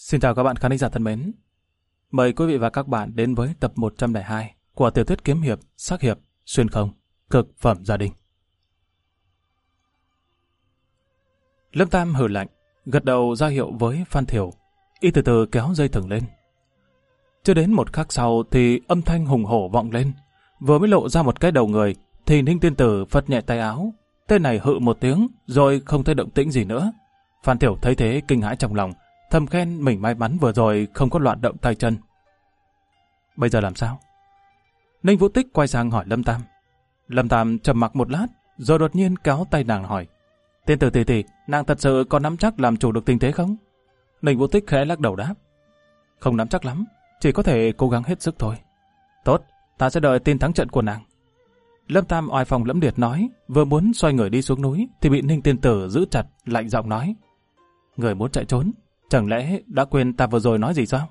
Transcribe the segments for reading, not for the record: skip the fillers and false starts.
Xin chào các bạn khán giả thân mến. Mời quý vị và các bạn đến với tập 102 của tiểu thuyết kiếm hiệp, sắc hiệp, xuyên không, cực phẩm gia đình. Lâm Tam hừ lạnh, gật đầu ra hiệu với Phan Thiểu, y từ từ kéo dây thừng lên. Chưa đến một khắc sau thì âm thanh hùng hổ vọng lên, vừa mới lộ ra một cái đầu người thì Ninh Tiên Tử phất nhẹ tay áo, tên này hự một tiếng rồi không thấy động tĩnh gì nữa. Phan Thiểu thấy thế kinh hãi trong lòng, thầm khen mình may mắn vừa rồi không có loạn động tay chân. Bây giờ làm sao? Ninh Vũ Tích quay sang hỏi Lâm Tam. Lâm Tam trầm mặc một lát, rồi đột nhiên kéo tay nàng hỏi: Tiên Tử tỷ tỷ, nàng thật sự có nắm chắc làm chủ được tình thế không? Ninh Vũ Tích khẽ lắc đầu đáp: Không nắm chắc lắm, chỉ có thể cố gắng hết sức thôi. Tốt, ta sẽ đợi tin thắng trận của nàng. Lâm Tam oai phong lẫm liệt nói, vừa muốn xoay người đi xuống núi thì bị Ninh Tiên Tử giữ chặt, lạnh giọng nói: Người muốn chạy trốn, chẳng lẽ đã quên ta vừa rồi nói gì sao?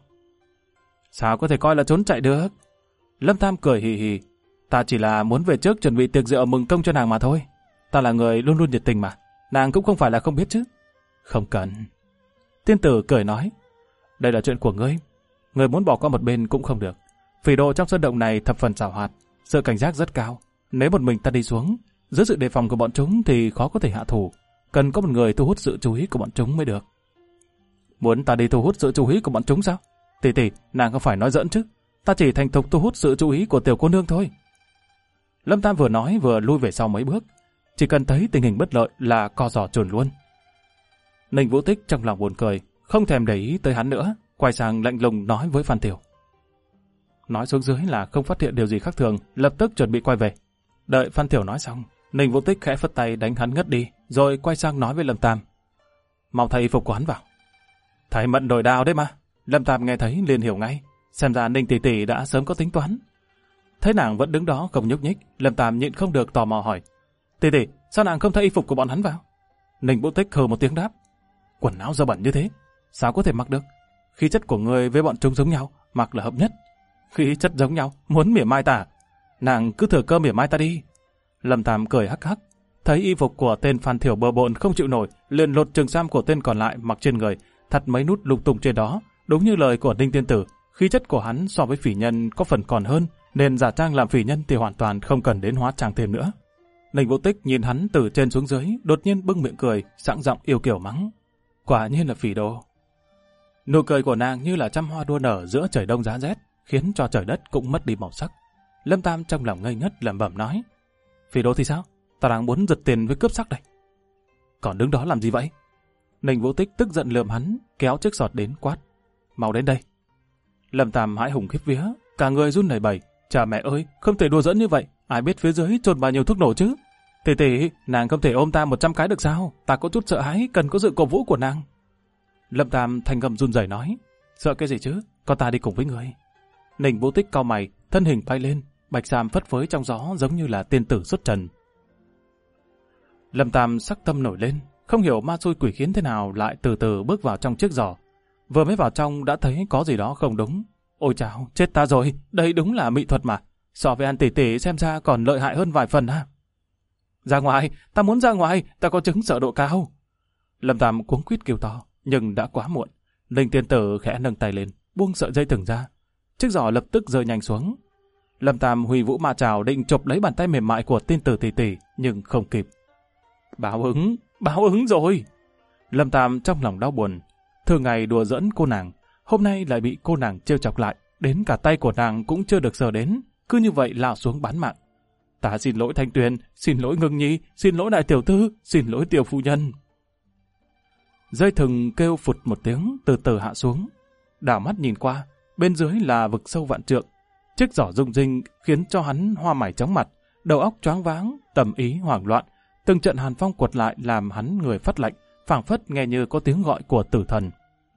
Sao có thể coi là trốn chạy được? Lâm Tam cười hì hì. Ta chỉ là muốn về trước chuẩn bị tiệc rượu mừng công cho nàng mà thôi. Ta là người luôn luôn nhiệt tình mà. Nàng cũng không phải là không biết chứ. Không cần. Tiên Tử cười nói: Đây là chuyện của ngươi. Ngươi muốn bỏ qua một bên cũng không được. Phỉ đồ trong sơn động này thập phần xảo hoạt, sự cảnh giác rất cao. Nếu một mình ta đi xuống, dưới sự đề phòng của bọn chúng thì khó có thể hạ thủ. Cần có một người thu hút sự chú ý của bọn chúng mới được. Muốn ta đi thu hút sự chú ý của bọn chúng sao? Tỷ tỷ, nàng không phải nói giỡn chứ? Ta chỉ thành thục thu hút sự chú ý của tiểu cô nương thôi. Lâm Tam vừa nói vừa lui về sau mấy bước. Chỉ cần thấy tình hình bất lợi là co giò chuồn luôn. Ninh Vũ Tích trong lòng buồn cười, không thèm để ý tới hắn nữa, quay sang lạnh lùng nói với Phan Tiểu. Nói xuống dưới là không phát hiện điều gì khác thường, lập tức chuẩn bị quay về. Đợi Phan Tiểu nói xong, Ninh Vũ Tích khẽ phất tay đánh hắn ngất đi, rồi quay sang nói với Lâm Tam: Mau thay y phục của hắn vào. Thầy mận đổi đao đấy mà. Lâm Tam nghe thấy liền hiểu ngay, xem ra Ninh tỷ tỷ đã sớm có tính toán. Thấy nàng vẫn đứng đó không nhúc nhích, Lâm Tam nhịn không được tò mò hỏi: Tỷ tỷ, sao nàng không thay y phục của bọn hắn vào? Ninh Vũ Tích hừ một tiếng đáp: Quần áo dơ bẩn như thế, sao có thể mặc được? Khí chất của người với bọn chúng giống nhau, mặc là hợp nhất. Khí chất giống nhau, muốn mỉa mai ta? Nàng cứ thừa cơ mỉa mai ta đi. Lâm Tam cười hắc hắc, thấy y phục của tên Phan Thiểu bừa bộn không chịu nổi, liền lột trường sam của tên còn lại mặc trên người, thắt mấy nút lung tung trên đó. Đúng như lời của Ninh Tiên Tử, khí chất của hắn so với phỉ nhân có phần còn hơn, nên giả trang làm phỉ nhân thì hoàn toàn không cần đến hóa trang thêm nữa. Ninh Vũ Tích nhìn hắn từ trên xuống dưới, đột nhiên bưng miệng cười, sẵn giọng yêu kiều mắng: Quả nhiên là phỉ đồ. Nụ cười của nàng như là trăm hoa đua nở giữa trời đông giá rét, khiến cho trời đất cũng mất đi màu sắc. Lâm Tam trong lòng ngây ngất lẩm bẩm nói: Phỉ đồ thì sao? Ta đang muốn giật tiền với cướp sắc đây. Còn đứng đó làm gì vậy? Ninh Vũ Tích tức giận lườm hắn, kéo chiếc sọt đến quát: Mau đến đây. Lâm Tam hãi hùng khiếp vía, cả người run lẩy bẩy: Cha mẹ ơi, không thể đùa giỡn như vậy, ai biết phía dưới chôn bao nhiêu thuốc nổ chứ? Tỷ tỷ, nàng không thể ôm ta 100 cái được sao? Ta có chút sợ hãi, cần có sự cổ vũ của nàng. Lâm Tam thanh gầm run rẩy nói: Sợ cái gì chứ, có ta đi cùng với người. Ninh Vũ Tích cau mày, thân hình bay lên, bạch sam phất phới trong gió giống như là tiên tử xuất trần. Lâm Tam sắc tâm nổi lên, không hiểu ma xui quỷ khiến thế nào lại từ từ bước vào trong chiếc giỏ. Vừa mới vào trong đã thấy có gì đó không đúng. Ôi chao, chết ta rồi, đây đúng là mỹ thuật mà. So với ăn tỷ tỷ xem ra còn lợi hại hơn vài phần ha. Ra ngoài, ta muốn ra ngoài, ta có chứng sợ độ cao. Lâm Tam cuống quýt kêu to, nhưng đã quá muộn. Ninh Tiên Tử khẽ nâng tay lên, buông sợi dây thừng ra. Chiếc giỏ lập tức rơi nhanh xuống. Lâm Tam huy vũ ma trảo định chộp lấy bàn tay mềm mại của Tiên Tử tỷ tỷ, nhưng không kịp. Báo ứng rồi. Lâm Tam trong lòng đau buồn. Thường ngày đùa giỡn cô nàng, hôm nay lại bị cô nàng trêu chọc lại, đến cả tay của nàng cũng chưa được sờ đến, cứ như vậy lao xuống bán mạng. Ta xin lỗi Thanh Tuyền, xin lỗi Ngưng Nhi, xin lỗi đại tiểu thư, xin lỗi tiểu phu nhân. Dây thừng kêu phụt một tiếng, từ từ hạ xuống. Đảo mắt nhìn qua, bên dưới là vực sâu vạn trượng. Chiếc giỏ rung rinh khiến cho hắn hoa mày chóng mặt, đầu óc choáng váng, tầm ý hoảng loạn. Từng trận hàn phong quật lại làm hắn người phát lạnh, phảng phất nghe như có tiếng gọi của tử thần.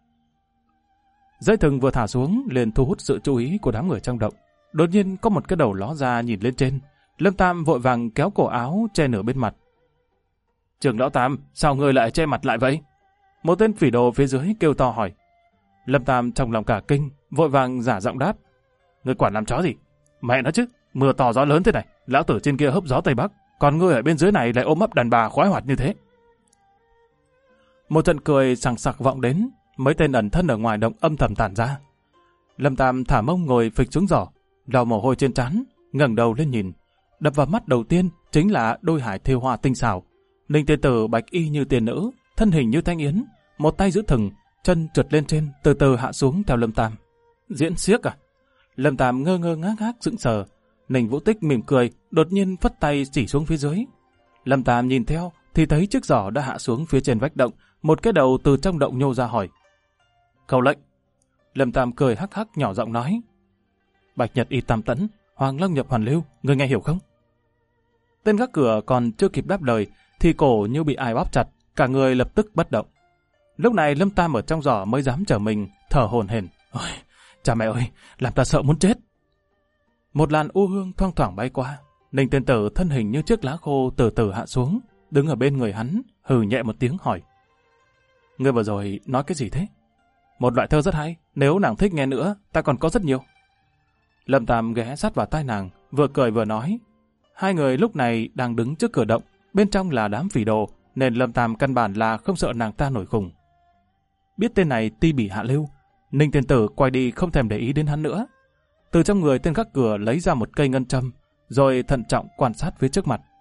Dây thừng vừa thả xuống liền thu hút sự chú ý của đám người trong động. Đột nhiên có một cái đầu ló ra nhìn lên trên. Lâm Tam vội vàng kéo cổ áo che nửa bên mặt. Trưởng lão Tam, sao ngươi lại che mặt lại vậy? Một tên phỉ đồ phía dưới kêu to hỏi. Lâm Tam trong lòng cả kinh, vội vàng giả giọng đáp: Ngươi quản làm chó gì? Mẹ nó chứ, mưa to gió lớn thế này, lão tử trên kia hấp gió tây bắc, còn ngươi ở bên dưới này lại ôm ấp đàn bà khoái hoạt như thế. Một trận cười sằng sặc vọng đến, mấy tên ẩn thân ở ngoài động âm thầm tản ra. Lâm Tam thả mông ngồi phịch xuống giỏ, lau mồ hôi trên trán, ngẩng đầu lên nhìn. Đập vào mắt đầu tiên chính là đôi hải thêu hoa tinh xảo. Ninh Tiên Tử bạch y như tiên nữ, thân hình như thanh yến, một tay giữ thừng, chân trượt lên trên, từ từ hạ xuống theo Lâm Tam. Diễn xiếc à? Lâm Tam ngơ ngơ ngác ngác sững sờ. Ninh Vũ Tích mỉm cười, đột nhiên phất tay chỉ xuống phía dưới. Lâm Tam nhìn theo thì thấy chiếc giỏ đã hạ xuống phía trên vách động, một cái đầu từ trong động nhô ra hỏi. Khẩu lệnh. Lâm Tam cười hắc hắc nhỏ giọng nói. Bạch Nhật Y Tam Tẫn, Hoàng Long nhập Hoàn Lưu, người nghe hiểu không? Tên gác cửa còn chưa kịp đáp lời thì cổ như bị ai bóp chặt, cả người lập tức bất động. Lúc này Lâm Tam ở trong giỏ mới dám trở mình, thở hổn hển. Ôi, cha mẹ ơi, làm ta sợ muốn chết. Một làn u hương thoang thoảng bay qua, Ninh Tiên Tử thân hình như chiếc lá khô từ từ hạ xuống, đứng ở bên người hắn, hừ nhẹ một tiếng hỏi. Ngươi vừa rồi nói cái gì thế? Một loại thơ rất hay, nếu nàng thích nghe nữa, ta còn có rất nhiều. Lâm Tam ghé sát vào tai nàng, vừa cười vừa nói. Hai người lúc này đang đứng trước cửa động, bên trong là đám phỉ đồ, nên Lâm Tam căn bản là không sợ nàng ta nổi khùng. Biết tên này ti bỉ hạ lưu, Ninh Tiên Tử quay đi không thèm để ý đến hắn nữa. Từ trong người tên gác cửa lấy ra một cây ngân châm, rồi thận trọng quan sát phía trước mặt.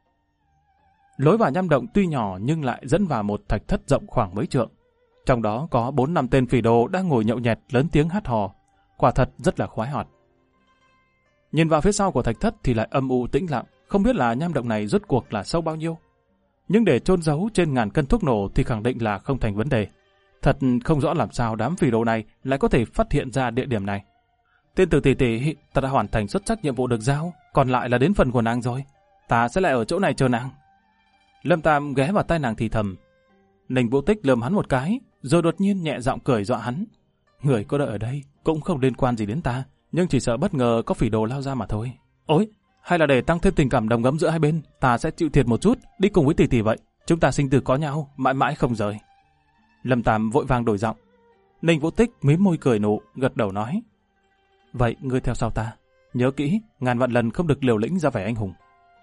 Lối vào nham động tuy nhỏ nhưng lại dẫn vào một thạch thất rộng khoảng mấy trượng. Trong đó có 4-5 tên phỉ đồ đang ngồi nhậu nhẹt lớn tiếng hát hò, quả thật rất là khoái hoạt. Nhìn vào phía sau của thạch thất thì lại âm u tĩnh lặng, không biết là nham động này rốt cuộc là sâu bao nhiêu. Nhưng để chôn giấu trên ngàn cân thuốc nổ thì khẳng định là không thành vấn đề. Thật không rõ làm sao đám phỉ đồ này lại có thể phát hiện ra địa điểm này. Tiên Tử tỷ tỷ, ta đã hoàn thành xuất sắc nhiệm vụ được giao, còn lại là đến phần của nàng rồi. Ta sẽ lại ở chỗ này chờ nàng. Lâm Tam ghé vào tai nàng thì thầm. Ninh Vũ Tích lườm hắn một cái, rồi đột nhiên nhẹ giọng cười dọa hắn. Người có đợi ở đây cũng không liên quan gì đến ta, nhưng chỉ sợ bất ngờ có phỉ đồ lao ra mà thôi. Ôi, hay là để tăng thêm tình cảm đồng ấm giữa hai bên, ta sẽ chịu thiệt một chút, đi cùng với tỷ tỷ vậy. Chúng ta sinh tử có nhau, mãi mãi không rời. Lâm Tam vội vàng đổi giọng. Ninh Vũ Tích mím môi cười nụ, gật đầu nói. Vậy ngươi theo sau ta, nhớ kỹ, ngàn vạn lần không được liều lĩnh ra vẻ anh hùng.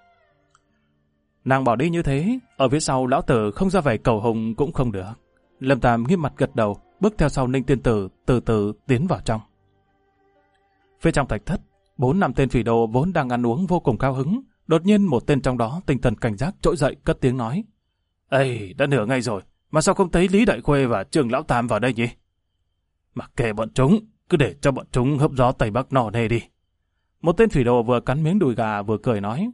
Nàng bỏ đi như thế, ở phía sau lão tử không ra vẻ cầu hùng cũng không được. Lâm Tam nghiêm mặt gật đầu, bước theo sau Ninh Tiên Tử, từ từ tiến vào trong. Phía trong thạch thất, 4-5 tên phỉ đồ vốn đang ăn uống vô cùng cao hứng, đột nhiên một tên trong đó tinh thần cảnh giác trỗi dậy cất tiếng nói. Ê, đã nửa ngày rồi, mà sao không thấy Lý Đại Khuê và Trường Lão Tam vào đây nhỉ? Mặc kệ bọn chúng, cứ để cho bọn chúng hấp gió Tây Bắc nọ nề đi. Một tên phỉ đồ vừa cắn miếng đùi gà vừa cười nói.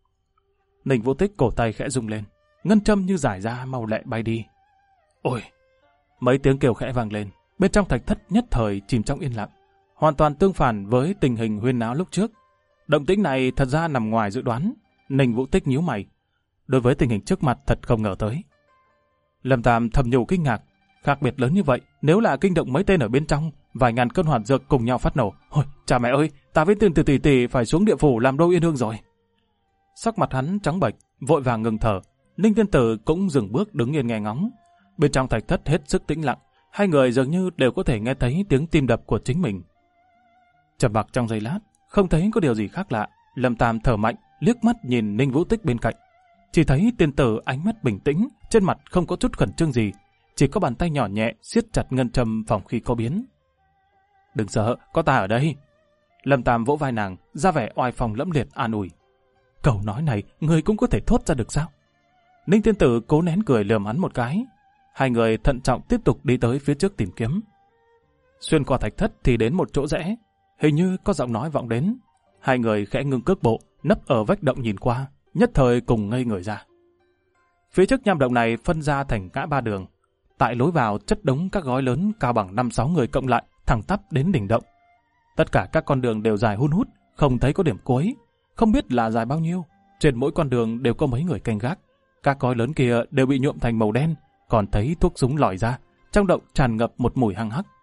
Ninh Vũ Tích cổ tay khẽ rung lên, ngân châm như giải ra mau lẹ bay đi. Ôi! Mấy tiếng kêu khẽ vang lên, bên trong thạch thất nhất thời chìm trong yên lặng, hoàn toàn tương phản với tình hình huyên náo lúc trước. Động tĩnh này thật ra nằm ngoài dự đoán. Ninh Vũ Tích nhíu mày. Đối với tình hình trước mặt thật không ngờ tới. Lâm Tam thầm nhủ kinh ngạc. Khác biệt lớn như vậy, nếu là kinh động mấy tên ở bên trong, vài ngàn cân hoạt dược cùng nhau phát nổ. Ôi, cha mẹ ơi, ta với Tiên Tử tỷ tỷ phải xuống địa phủ làm Đô Yên Hương rồi. Sắc mặt hắn trắng bệch, vội vàng ngừng thở. Ninh Tiên Tử cũng dừng bước đứng yên nghe ngóng. Bên trong thạch thất hết sức tĩnh lặng, hai người dường như đều có thể nghe thấy tiếng tim đập của chính mình. Trầm mặc trong giây lát, không thấy có điều gì khác lạ, Lâm Tam thở mạnh, liếc mắt nhìn Ninh Vũ Tích bên cạnh. Chỉ thấy Tiên Tử ánh mắt bình tĩnh, trên mặt không có chút khẩn trương gì, chỉ có bàn tay nhỏ nhẹ siết chặt ngân châm phòng khi có biến. Đừng sợ, có ta ở đây. Lâm Tam vỗ vai nàng, ra vẻ oai phong lẫm liệt an ủi. Câu nói này, người cũng có thể thốt ra được sao? Ninh Tiên Tử cố nén cười lườm hắn một cái. Hai người thận trọng tiếp tục đi tới phía trước tìm kiếm. Xuyên qua thạch thất thì đến một chỗ rẽ, hình như có giọng nói vọng đến. Hai người khẽ ngưng cước bộ, nấp ở vách động nhìn qua, nhất thời cùng ngây người ra. Phía trước nham động này phân ra thành ngã ba đường. Tại lối vào chất đống các gói lớn cao bằng 5-6 người cộng lại, thẳng tắp đến đỉnh động. Tất cả các con đường đều dài hun hút, không thấy có điểm cuối, không biết là dài bao nhiêu. Trên mỗi con đường đều có mấy người canh gác. Các gói lớn kia đều bị nhuộm thành màu đen, còn thấy thuốc súng lòi ra, trong động tràn ngập một mùi hăng hắc.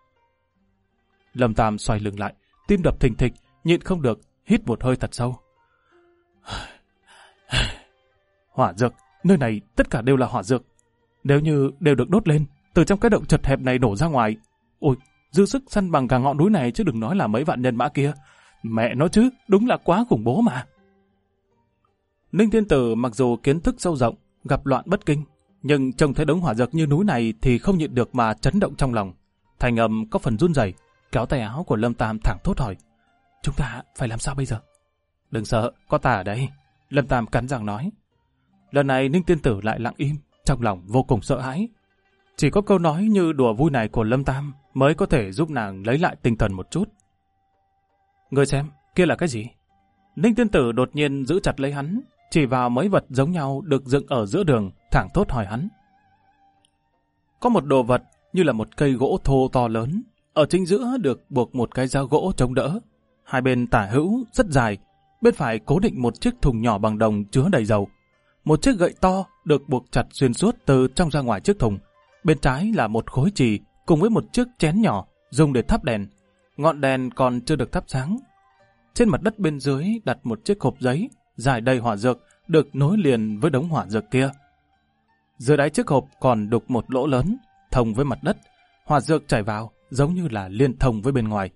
Lâm Tam xoay lưng lại, tim đập thình thịch, nhịn không được, hít một hơi thật sâu. Hỏa dược, nơi này tất cả đều là hỏa dược. Nếu như đều được đốt lên, từ trong cái động chật hẹp này đổ ra ngoài, ôi, dư sức săn bằng cả ngọn núi này chứ đừng nói là mấy vạn nhân mã kia. Mẹ nó chứ, đúng là quá khủng bố mà. Ninh Tiên Tử mặc dù kiến thức sâu rộng, gặp loạn bất kinh, Nhưng trông thấy đống hỏa dược như núi này thì không nhịn được mà chấn động trong lòng. Thành âm có phần run rẩy, kéo tay áo của Lâm Tam thẳng thốt hỏi: chúng ta phải làm sao bây giờ? Đừng sợ, có ta ở đây. Lâm Tam cắn răng nói. Lần này Ninh tiên tử lại lặng im, trong lòng vô cùng sợ hãi. Chỉ có câu nói như đùa vui này của Lâm Tam mới có thể giúp nàng lấy lại tinh thần một chút. Ngươi xem, kia là cái gì? Ninh tiên tử đột nhiên giữ chặt lấy hắn, chỉ vào mấy vật giống nhau được dựng ở giữa đường, thẳng thốt hỏi hắn. Có một đồ vật như là một cây gỗ thô to lớn, ở chính giữa được buộc một cái giá gỗ chống đỡ. Hai bên tả hữu rất dài, bên phải cố định một chiếc thùng nhỏ bằng đồng chứa đầy dầu. Một chiếc gậy to được buộc chặt xuyên suốt từ trong ra ngoài chiếc thùng. Bên trái là một khối chì cùng với một chiếc chén nhỏ dùng để thắp đèn. Ngọn đèn còn chưa được thắp sáng. Trên mặt đất bên dưới đặt một chiếc hộp giấy dài đầy hỏa dược được nối liền với đống hỏa dược kia. Dưới đáy chiếc hộp còn đục một lỗ lớn thông với mặt đất, hỏa dược chảy vào giống như là liên thông với bên ngoài.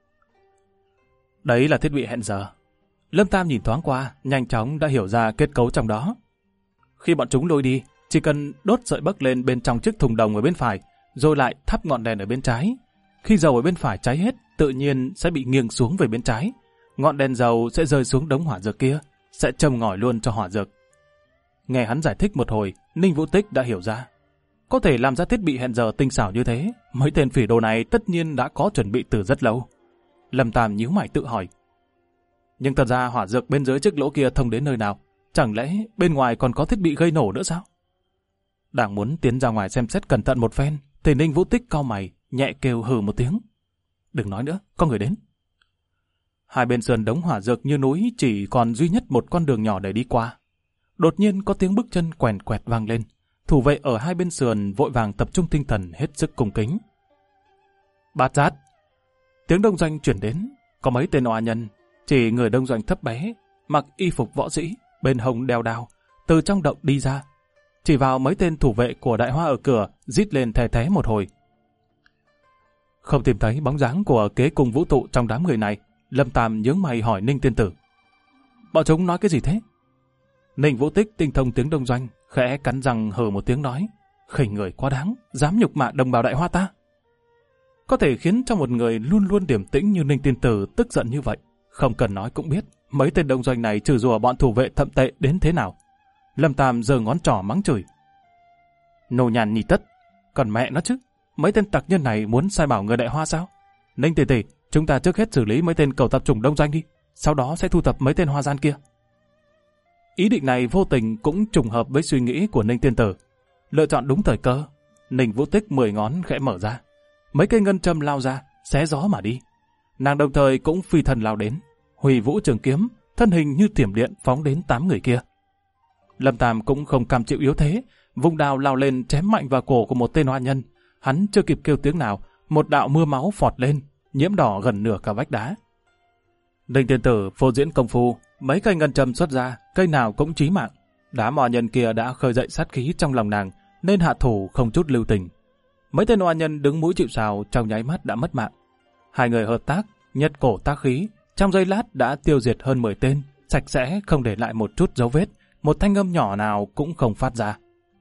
Đấy là thiết bị hẹn giờ. Lâm Tam nhìn thoáng qua, nhanh chóng đã hiểu ra kết cấu trong đó. Khi bọn chúng lôi đi, chỉ cần đốt sợi bấc lên bên trong chiếc thùng đồng ở bên phải, rồi lại thắp ngọn đèn ở bên trái. Khi dầu ở bên phải cháy hết, tự nhiên sẽ bị nghiêng xuống về bên trái. Ngọn đèn dầu sẽ rơi xuống đống hỏa dược kia, sẽ châm ngòi luôn cho hỏa dược. Nghe hắn giải thích một hồi, Ninh Vũ Tích đã hiểu ra. Có thể làm ra thiết bị hẹn giờ tinh xảo như thế, mấy tên phỉ đồ này tất nhiên đã có chuẩn bị từ rất lâu. Lâm Tam nhíu mày tự hỏi. Nhưng thật ra hỏa dược bên dưới chiếc lỗ kia thông đến nơi nào? Chẳng lẽ bên ngoài còn có thiết bị gây nổ nữa sao? Đang muốn tiến ra ngoài xem xét cẩn thận một phen, thì Ninh Vũ Tích cau mày, nhẹ kêu hừ một tiếng. Đừng nói nữa, có người đến. Hai bên sườn đống hỏa dược như núi chỉ còn duy nhất một con đường nhỏ để đi qua. Đột nhiên có tiếng bước chân quèn quẹt vang lên. Thủ vệ ở hai bên sườn vội vàng tập trung tinh thần hết sức cung kính. Bát giác. Tiếng đông doanh chuyển đến, có mấy tên oa nhân, chỉ người đông doanh thấp bé, mặc y phục võ sĩ, bên hông đeo đao, từ trong động đi ra. Chỉ vào mấy tên thủ vệ của Đại Hoa ở cửa, rít lên thè thé một hồi. Không tìm thấy bóng dáng của kế cùng vũ tụ trong đám người này, Lâm Tam nhướng mày hỏi Ninh tiên tử. Bọn chúng nói cái gì thế? Ninh Vũ Tích tinh thông tiếng đông doanh, khẽ cắn răng hừ một tiếng nói. Khinh người quá đáng, dám nhục mạ đồng bào Đại Hoa ta. Có thể khiến cho một người luôn luôn điềm tĩnh như Ninh tiên tử tức giận như vậy. Không cần nói cũng biết, mấy tên đông doanh này trừ rùa bọn thủ vệ thậm tệ đến thế nào. Lâm Tam giơ ngón trỏ mắng chửi. Nô nhàn nhì tất, còn mẹ nó chứ, mấy tên tặc nhân này muốn sai bảo người Đại Hoa sao? Ninh tỷ tỷ, chúng ta trước hết xử lý mấy tên cầu tập chủng đông doanh đi, sau đó sẽ thu thập mấy tên hoa gian kia. Ý định này vô tình cũng trùng hợp với suy nghĩ của Ninh tiên tử. Lựa chọn đúng thời cơ, Ninh Vũ Tích 10 ngón khẽ mở ra. Mấy cây ngân châm lao ra, xé gió mà đi. Nàng đồng thời cũng phi thân lao đến, huy vũ trường kiếm, thân hình như thiểm điện phóng đến 8 người kia. Lâm Tam cũng không cam chịu yếu thế, vung đao lao lên chém mạnh vào cổ của một tên hoa nhân. Hắn chưa kịp kêu tiếng nào, một đạo mưa máu phọt lên, nhiễm đỏ gần nửa cả vách đá. Ninh tiên tử phô diễn công phu, mấy cây ngân châm xuất ra, cây nào cũng chí mạng. Đám hoa nhân kia đã khơi dậy sát khí trong lòng nàng, nên hạ thủ không chút lưu tình. Mấy tên hoa nhân đứng mũi chịu sào trong nháy mắt đã mất mạng. Hai người hợp tác, nhất cổ tác khí, trong giây lát đã tiêu diệt hơn 10 tên, sạch sẽ không để lại một chút dấu vết, một thanh âm nhỏ nào cũng không phát ra.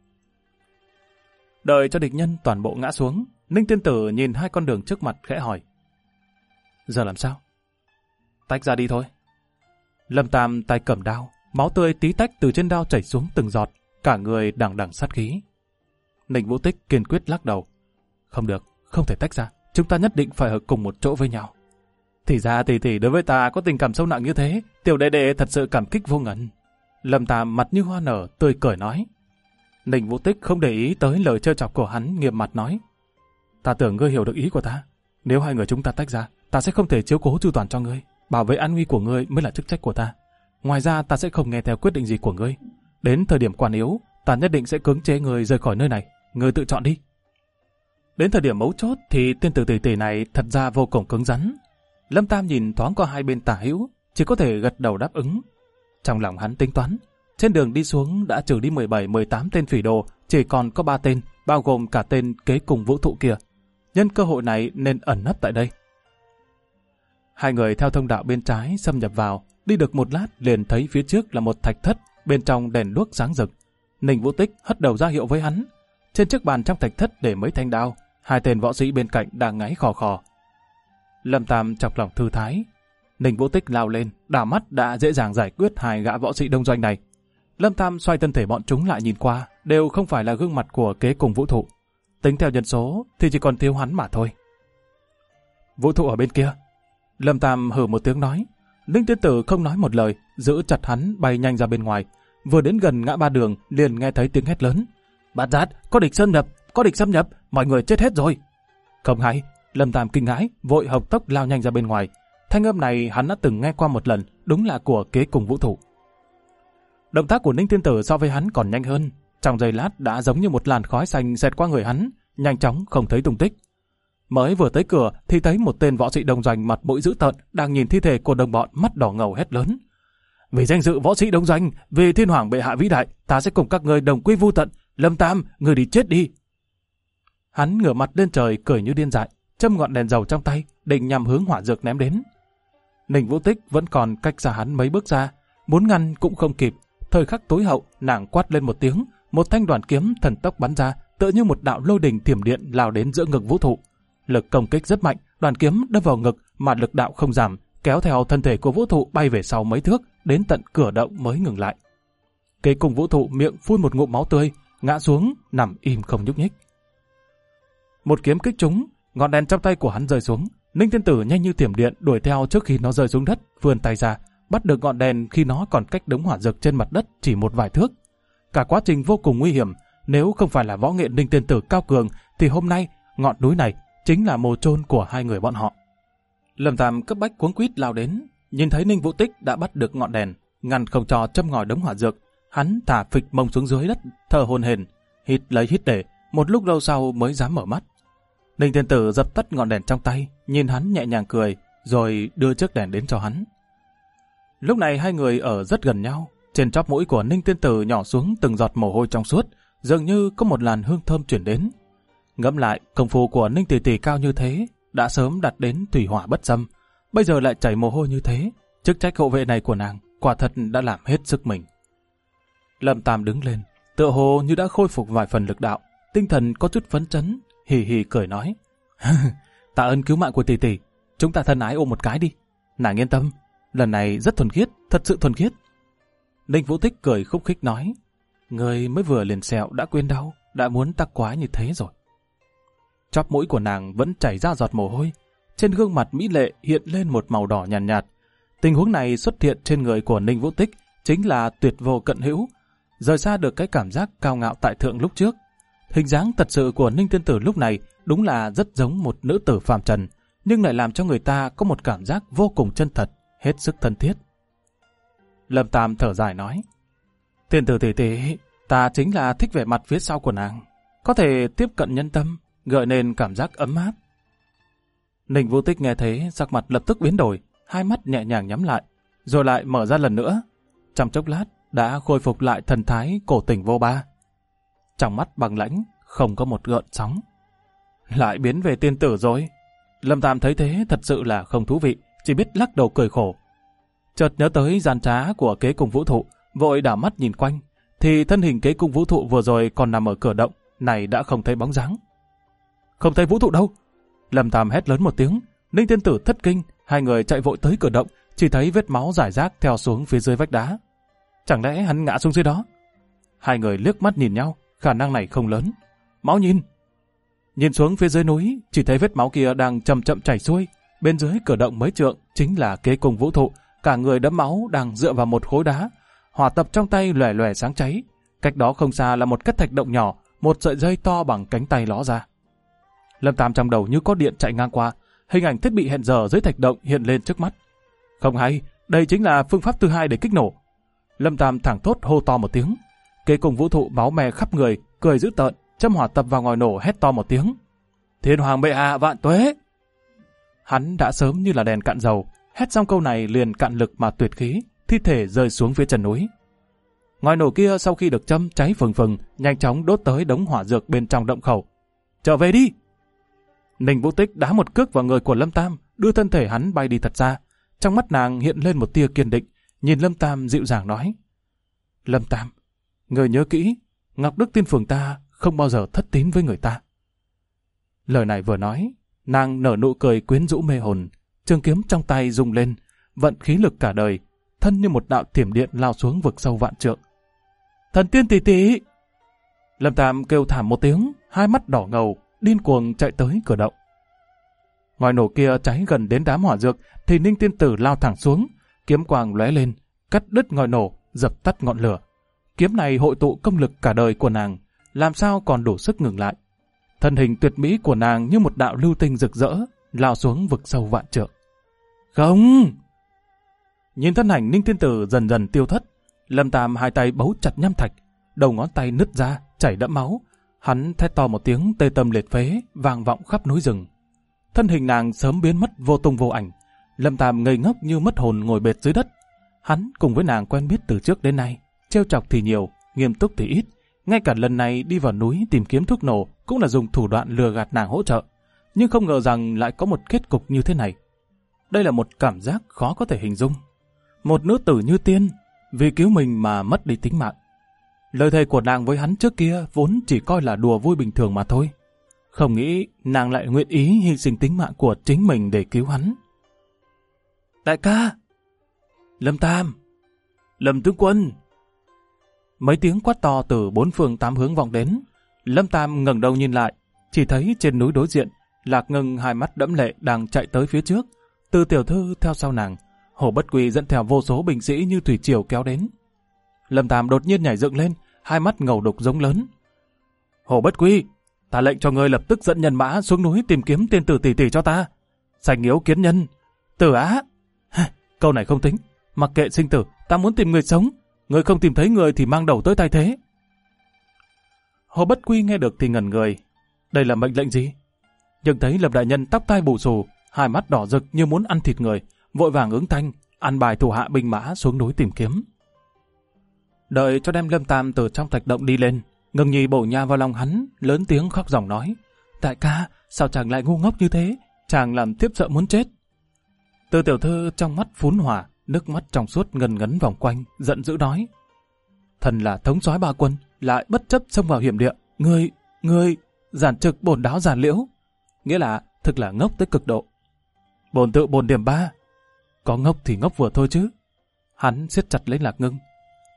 Đợi cho địch nhân toàn bộ ngã xuống, Ninh tiên tử nhìn hai con đường trước mặt khẽ hỏi. Giờ làm sao? Tách ra đi thôi. Lâm Tam tay cầm đao, máu tươi tí tách từ trên đao chảy xuống từng giọt, cả người đằng đằng sát khí. Ninh Vũ Tích kiên quyết lắc đầu. Không được, không thể tách ra, chúng ta nhất định phải ở cùng một chỗ với nhau. Thì ra tỷ đối với ta có tình cảm sâu nặng như thế, tiểu đệ đệ thật sự cảm kích vô ngần. Lâm Tam mặt như hoa nở, tươi cười nói. Ninh Vũ Tích không để ý tới lời trêu chọc của hắn, nghiêm mặt nói. Ta tưởng ngươi hiểu được ý của ta. Nếu hai người chúng ta tách ra, ta sẽ không thể chiếu cố chu toàn cho ngươi. Bảo vệ an nguy của ngươi mới là chức trách của ta. Ngoài ra ta sẽ không nghe theo quyết định gì của ngươi. Đến thời điểm quan yếu, ta nhất định sẽ cưỡng chế ngươi rời khỏi nơi này. Ngươi tự chọn đi. Đến thời điểm mấu chốt thì tên tử tỷ này thật ra vô cùng cứng rắn. Lâm Tam nhìn thoáng qua hai bên tả hữu, chỉ có thể gật đầu đáp ứng. Trong lòng hắn tính toán, trên đường đi xuống đã trừ đi 17-18 tên phỉ đồ, chỉ còn có 3 tên, bao gồm cả tên kế cùng vũ thụ kia. Nhân cơ hội này nên ẩn nấp tại đây. Hai người theo thông đạo bên trái xâm nhập vào, đi được một lát liền thấy phía trước là một thạch thất, bên trong đèn đuốc sáng rực. Ninh Vũ Tích hất đầu ra hiệu với hắn. Trên chiếc bàn trong thạch thất để mấy thanh đao, hai tên võ sĩ bên cạnh đang ngáy khò khò. Lâm Tam chọc lòng thư thái. Ninh Vũ Tích lao lên, đảo mắt đã dễ dàng giải quyết hai gã võ sĩ đông doanh này. Lâm Tam xoay thân thể bọn chúng lại nhìn qua, đều không phải là gương mặt của Kế Cùng Vũ Thụ. Tính theo nhân số thì chỉ còn thiếu hắn mà thôi. Vũ Thụ ở bên kia. Lâm Tam hừ một tiếng nói. Ninh Tiên Tử không nói một lời, giữ chặt hắn bay nhanh ra bên ngoài. Vừa đến gần ngã ba đường, liền nghe thấy tiếng hét lớn. Bát Giác, có địch xâm nhập, có địch xâm nhập, mọi người chết hết rồi. Không hay, Lâm Tam kinh hãi, vội hộc tốc lao nhanh ra bên ngoài. Thanh âm này hắn đã từng nghe qua một lần, đúng là của Kế Cùng Vũ Thụ. Động tác của Ninh Tiên Tử so với hắn còn nhanh hơn. Trong giây lát đã giống như một làn khói xanh xẹt qua người hắn, nhanh chóng không thấy tung tích. Mới vừa tới cửa thì thấy một tên võ sĩ đông doanh mặt mũi dữ tợn đang nhìn thi thể của đồng bọn, mắt đỏ ngầu hét lớn. Vì danh dự võ sĩ đông doanh, vì Thiên Hoàng bệ hạ vĩ đại, ta sẽ cùng các ngươi đồng quy vu tận. Lâm Tam, ngươi đi chết đi. Hắn ngửa mặt lên trời cười như điên dại, châm ngọn đèn dầu trong tay, định nhằm hướng hỏa dược ném đến. Ninh Vũ Tích vẫn còn cách xa hắn mấy bước ra, muốn ngăn cũng không kịp. Thời khắc tối hậu, nàng quát lên một tiếng, một thanh đoàn kiếm thần tốc bắn ra, tựa như một đạo lôi đình thiểm điện lao đến giữa ngực Vũ Thụ. Lực công kích rất mạnh, đoàn kiếm đâm vào ngực mà lực đạo không giảm, kéo theo thân thể của Vũ Thụ bay về sau mấy thước, đến tận cửa động mới ngừng lại. Kế Cùng Vũ Thụ miệng phun một ngụm máu tươi, ngã xuống nằm im không nhúc nhích. Một kiếm kích trúng, ngọn đèn trong tay của hắn rơi xuống. Ninh Tiên Tử nhanh như thiểm điện đuổi theo trước khi nó rơi xuống đất, vươn tay ra bắt được ngọn đèn khi nó còn cách đống hỏa dược trên mặt đất chỉ một vài thước. Cả quá trình vô cùng nguy hiểm, nếu không phải là võ nghệ Ninh Tiên Tử cao cường thì hôm nay ngọn núi này chính là mồ chôn của hai người bọn họ. Lâm Tam cấp bách cuống quýt lao đến, nhìn thấy Ninh Vũ Tích đã bắt được ngọn đèn, ngăn không cho châm ngòi đống hỏa dược, hắn thả phịch mông xuống dưới đất, thở hổn hển, hít lấy hít để, một lúc lâu sau mới dám mở mắt. Ninh Tiên Tử dập tắt ngọn đèn trong tay, nhìn hắn nhẹ nhàng cười, rồi đưa chiếc đèn đến cho hắn. Lúc này hai người ở rất gần nhau, trên chóp mũi của Ninh Tiên Tử nhỏ xuống từng giọt mồ hôi trong suốt, dường như có một làn hương thơm chuyển đến. Ngẫm lại, công phu của Ninh tỷ tỷ cao như thế, đã sớm đạt đến thủy hỏa bất xâm, bây giờ lại chảy mồ hôi như thế, chức trách hộ vệ này của nàng quả thật đã làm hết sức mình. Lâm Tam đứng lên, tựa hồ như đã khôi phục vài phần lực đạo, tinh thần có chút phấn chấn, hì hì cười nói: tạ ơn cứu mạng của tỷ tỷ, chúng ta thân ái ôm một cái đi. Nàng yên tâm, lần này rất thuần khiết, thật sự thuần khiết. Ninh Vũ Tích cười khúc khích nói: người mới vừa liền sẹo đã quên đau, đã muốn tắc quái như thế rồi. Chóp mũi của nàng vẫn chảy ra giọt mồ hôi, trên gương mặt mỹ lệ hiện lên một màu đỏ nhàn nhạt. Tình huống này xuất hiện trên người của Ninh Vũ Tích chính là tuyệt vô cận hữu, rời xa được cái cảm giác cao ngạo tại thượng lúc trước. Hình dáng thật sự của Ninh Tiên Tử lúc này đúng là rất giống một nữ tử phàm trần, nhưng lại làm cho người ta có một cảm giác vô cùng chân thật, hết sức thân thiết. Lâm Tam thở dài nói: Tiên Tử tỷ tỷ, ta chính là thích vẻ mặt phía sau của nàng, có thể tiếp cận nhân tâm, gợi nên cảm giác ấm áp. Ninh Vũ Tích nghe thế, sắc mặt lập tức biến đổi, hai mắt nhẹ nhàng nhắm lại, rồi lại mở ra lần nữa. Trong chốc lát đã khôi phục lại thần thái cổ tình vô ba. Trong mắt bằng lãnh, không có một gợn sóng. Lại biến về tiên tử rồi. Lâm Tam thấy thế thật sự là không thú vị, chỉ biết lắc đầu cười khổ. Chợt nhớ tới gian trá của Kế Cùng Vũ Thụ, vội đảo mắt nhìn quanh, thì thân hình Kế Cùng Vũ Thụ vừa rồi còn nằm ở cửa động, này đã không thấy bóng dáng. Không thấy Vũ Thụ đâu. Lâm Tam hét lớn một tiếng, Ninh Tiên Tử thất kinh, hai người chạy vội tới cửa động, chỉ thấy vết máu rải rác theo xuống phía dưới vách đá. Chẳng lẽ hắn ngã xuống dưới đó? Hai người liếc mắt nhìn nhau, khả năng này không lớn. Máu nhìn xuống phía dưới núi, chỉ thấy vết máu kia đang chậm chậm chảy xuôi. Bên dưới cửa động mấy trượng chính là Kế Cùng Vũ Thụ, cả người đẫm máu đang dựa vào một khối đá, hỏa tập trong tay lòe lòe sáng cháy. Cách đó không xa là một cái thạch động nhỏ, một sợi dây to bằng cánh tay ló ra. Lâm Tam trong đầu như có điện chạy ngang qua, hình ảnh thiết bị hẹn giờ dưới thạch động hiện lên trước mắt. Không hay, đây chính là phương pháp thứ hai để kích nổ. Lâm Tam thẳng thốt hô to một tiếng. Kế Cùng Vũ Thụ máu me khắp người, cười dữ tợn, châm hỏa tập vào ngòi nổ hét to một tiếng: Thiên Hoàng bệ hạ vạn tuế! Hắn đã sớm như là đèn cạn dầu, hét xong câu này liền cạn lực mà tuyệt khí, thi thể rơi xuống phía chân núi. Ngòi nổ kia sau khi được châm cháy phừng phừng, nhanh chóng đốt tới đống hỏa dược bên trong động khẩu. Trở về đi! Ninh Vũ Tích đá một cước vào người của Lâm Tam, đưa thân thể hắn bay đi thật xa. Trong mắt nàng hiện lên một tia kiên định, nhìn Lâm Tam dịu dàng nói: Lâm Tam, người nhớ kỹ, Ngọc Đức Tiên Phường ta không bao giờ thất tín với người ta. Lời này vừa nói, nàng nở nụ cười quyến rũ mê hồn, trường kiếm trong tay rung lên, vận khí lực cả đời, thân như một đạo thiểm điện lao xuống vực sâu vạn trượng. Thần tiên tỷ tỷ! Lâm Tam kêu thảm một tiếng, hai mắt đỏ ngầu, điên cuồng chạy tới cửa động. Ngòi nổ kia cháy gần đến đám hỏa dược, thì Ninh Tiên Tử lao thẳng xuống, kiếm quang lóe lên, cắt đứt ngòi nổ, dập tắt ngọn lửa. Kiếm này hội tụ công lực cả đời của nàng, làm sao còn đủ sức ngừng lại. Thân hình tuyệt mỹ của nàng như một đạo lưu tinh rực rỡ, lao xuống vực sâu vạn trượng. Không! Nhìn thân ảnh Ninh Tiên Tử dần dần tiêu thất, Lâm Tam hai tay bấu chặt nham thạch, đầu ngón tay nứt ra, chảy đẫm máu. Hắn thét to một tiếng tê tâm liệt phế, vang vọng khắp núi rừng. Thân hình nàng sớm biến mất vô tung vô ảnh. Lâm Tam ngây ngốc như mất hồn ngồi bệt dưới đất. Hắn cùng với nàng quen biết từ trước đến nay, trêu chọc thì nhiều, nghiêm túc thì ít. Ngay cả lần này đi vào núi tìm kiếm thuốc nổ cũng là dùng thủ đoạn lừa gạt nàng hỗ trợ. Nhưng không ngờ rằng lại có một kết cục như thế này. Đây là một cảm giác khó có thể hình dung. Một nữ tử như tiên, vì cứu mình mà mất đi tính mạng. Lời thề của nàng với hắn trước kia vốn chỉ coi là đùa vui bình thường mà thôi. Không nghĩ nàng lại nguyện ý hy sinh tính mạng của chính mình để cứu hắn. Đại ca! Lâm Tam! Lâm tướng quân! Mấy tiếng quát to từ bốn phương tám hướng vọng đến. Lâm Tam ngẩng đầu nhìn lại, chỉ thấy trên núi đối diện, Lạc Ngân hai mắt đẫm lệ đang chạy tới phía trước. Từ tiểu thư theo sau nàng, Hồ Bất Quy dẫn theo vô số binh sĩ như thủy triều kéo đến. Lâm Tam đột nhiên nhảy dựng lên, hai mắt ngầu đục giống lớn. Hồ Bất Quy, ta lệnh cho ngươi lập tức dẫn nhân mã xuống núi tìm kiếm tiên tử tỷ tỷ cho ta. Sành yếu kiến nhân. Tử Á! Câu này không tính, mặc kệ sinh tử, ta muốn tìm người sống. Người không tìm thấy người thì mang đầu tới tay thế. Hồ Bất Quy nghe được thì ngẩn người. Đây là mệnh lệnh gì? Nhưng thấy Lâm đại nhân tóc tai bù xù, hai mắt đỏ rực như muốn ăn thịt người, vội vàng ứng thanh, ăn bài thủ hạ binh mã xuống núi tìm kiếm. Đợi cho đem Lâm Tam từ trong thạch động đi lên, Ngưng Nhi bổ nha vào lòng hắn, lớn tiếng khóc ròng nói: Đại ca, sao chàng lại ngu ngốc như thế? Chàng làm thiếp sợ muốn chết. Từ tiểu thư trong mắt phún hỏa, nước mắt trong suốt ngần ngấn vòng quanh, giận dữ nói: Thần là thống soái ba quân, lại bất chấp xông vào hiểm địa. Ngươi, giản trực bổn đáo giản liễu. Nghĩa là thực là ngốc tới cực độ. Bổn tự bổn điểm 3. Có ngốc thì ngốc vừa thôi chứ. Hắn siết chặt lấy Lạc Ngưng.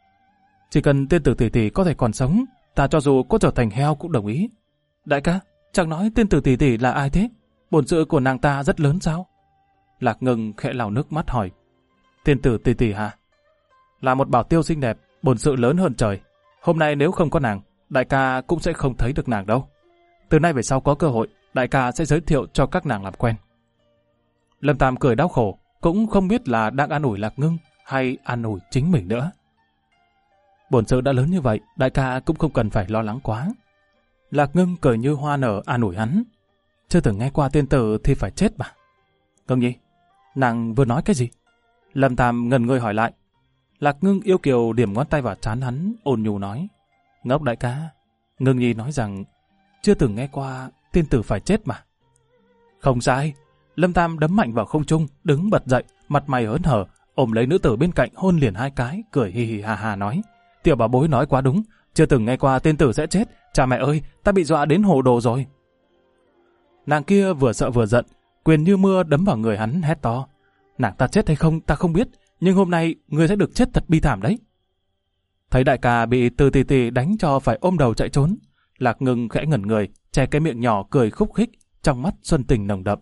Chỉ cần tiên tử tỷ tỷ có thể còn sống, ta cho dù có trở thành heo cũng đồng ý. Đại ca, chẳng nói tiên tử tỷ tỷ là ai thế? Bổn sự của nàng ta rất lớn sao? Lạc Ngưng khẽ lau nước mắt hỏi. Tiên tử tỷ tỷ hả? Là một bảo tiêu xinh đẹp, bổn sự lớn hơn trời. Hôm nay nếu không có nàng, đại ca cũng sẽ không thấy được nàng đâu. Từ nay về sau có cơ hội, đại ca sẽ giới thiệu cho các nàng làm quen. Lâm Tam cười đau khổ, cũng không biết là đang an ủi Lạc Ngưng hay an ủi chính mình nữa. Bổn sự đã lớn như vậy, đại ca cũng không cần phải lo lắng quá. Lạc Ngưng cười như hoa nở an ủi hắn. Chưa từng nghe qua tiên tử thì phải chết mà. Ngưng Nhi, nàng vừa nói cái gì? Lâm Tam ngần người hỏi lại. Lạc Ngưng yêu kiều điểm ngón tay vào trán hắn, ôn nhu nói: Ngốc đại ca, Ngưng Nhi nói rằng chưa từng nghe qua tiên tử phải chết mà. Không sai. Lâm Tam đấm mạnh vào không trung, đứng bật dậy, mặt mày hớn hở, ôm lấy nữ tử bên cạnh hôn liền hai cái, cười hi hi ha ha nói: Tiểu bảo bối nói quá đúng, chưa từng nghe qua tiên tử sẽ chết. Cha mẹ ơi, ta bị dọa đến hồ đồ rồi. Nàng kia vừa sợ vừa giận, quyền như mưa đấm vào người hắn, hét to: Nàng ta chết hay không ta không biết, nhưng hôm nay ngươi sẽ được chết thật bi thảm đấy. Thấy đại ca bị Từ tỷ tỷ đánh cho phải ôm đầu chạy trốn, Lạc Ngưng khẽ ngẩn người, che cái miệng nhỏ cười khúc khích, trong mắt xuân tình nồng đậm.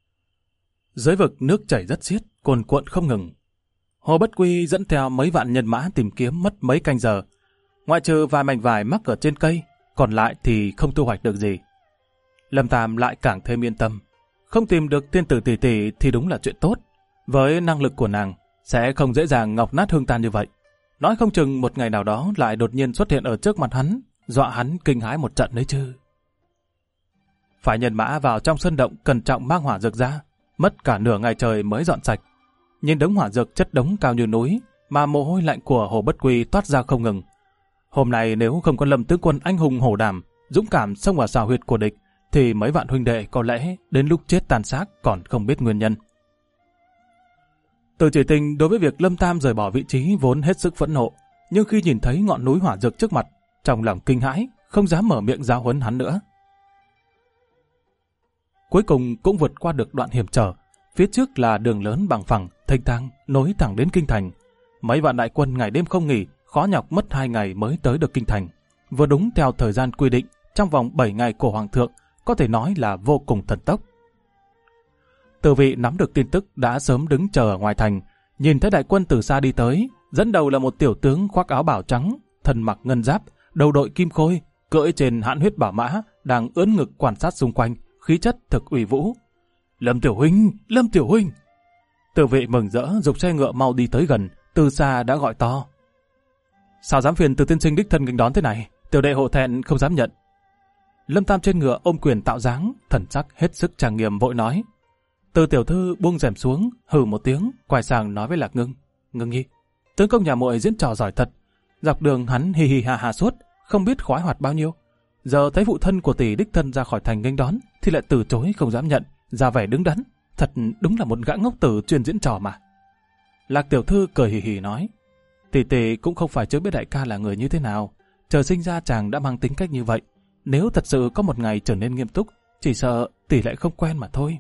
Dưới vực nước chảy rất xiết, cuồn cuộn không ngừng. Hồ Bất Quy dẫn theo mấy vạn nhân mã tìm kiếm mất mấy canh giờ. Ngoại trừ vài mảnh vải mắc ở trên cây, còn lại thì không thu hoạch được gì. Lâm Tam lại càng thêm yên tâm. Không tìm được tiên tử tỷ tỷ thì đúng là chuyện tốt. Với năng lực của nàng, sẽ không dễ dàng ngọc nát hương tan như vậy. Nói không chừng một ngày nào đó lại đột nhiên xuất hiện ở trước mặt hắn, dọa hắn kinh hãi một trận đấy chứ. Phải nhân mã vào trong sân động cẩn trọng mang hỏa dược ra, mất cả nửa ngày trời mới dọn sạch. Nhìn đống hỏa dược chất đống cao như núi, mà mồ hôi lạnh của Hồ Bất Quy toát ra không ngừng. Hôm nay nếu không có Lâm tướng quân anh hùng hổ đảm, dũng cảm xông vào xào huyệt của địch, thì mấy vạn huynh đệ có lẽ đến lúc chết tàn xác còn không biết nguyên nhân. Từ Chỉ Tình đối với việc Lâm Tam rời bỏ vị trí vốn hết sức phẫn nộ, nhưng khi nhìn thấy ngọn núi hỏa dược trước mặt, trong lòng kinh hãi, không dám mở miệng giáo huấn hắn nữa. Cuối cùng cũng vượt qua được đoạn hiểm trở. Phía trước là đường lớn bằng phẳng, thênh thang, nối thẳng đến kinh thành. Mấy vạn đại quân ngày đêm không nghỉ, khó nhọc mất 2 ngày mới tới được kinh thành. Vừa đúng theo thời gian quy định, trong vòng 7 ngày của Hoàng thượng, có thể nói là vô cùng thần tốc. Từ Vị nắm được tin tức đã sớm đứng chờ ở ngoài thành, nhìn thấy đại quân từ xa đi tới, dẫn đầu là một tiểu tướng khoác áo bào trắng, thân mặc ngân giáp, đầu đội kim khôi, cưỡi trên hãn huyết bảo mã, đang ưỡn ngực quan sát xung quanh, khí chất thực uy vũ. Lâm tiểu huynh, Lâm tiểu huynh! Từ Vị mừng rỡ giục xe ngựa mau đi tới gần, từ xa đã gọi to. Sao dám phiền Từ tiên sinh đích thân nghênh đón thế này? Tiểu đệ hộ thẹn không dám nhận. Lâm Tam trên ngựa ôm quyền tạo dáng, thần sắc hết sức trang nghiêm vội nói. Từ tiểu thư buông rèm xuống, hừ một tiếng, quay sang nói với Lạc Ngưng. Ngưng nhi, tướng công nhà muội diễn trò giỏi thật. Dọc đường hắn hi hi ha ha suốt, không biết khoái hoạt bao nhiêu. Giờ thấy phụ thân của tỷ đích thân ra khỏi thành nghênh đón, thì lại từ chối không dám nhận, ra vẻ đứng đắn. Thật đúng là một gã ngốc tử chuyên diễn trò mà. Lạc tiểu thư cười hì hì nói. Tỷ cũng không phải chưa biết đại ca là người như thế nào. Trời sinh ra chàng đã mang tính cách như vậy. Nếu thật sự có một ngày trở nên nghiêm túc, chỉ sợ tỷ lại không quen mà thôi.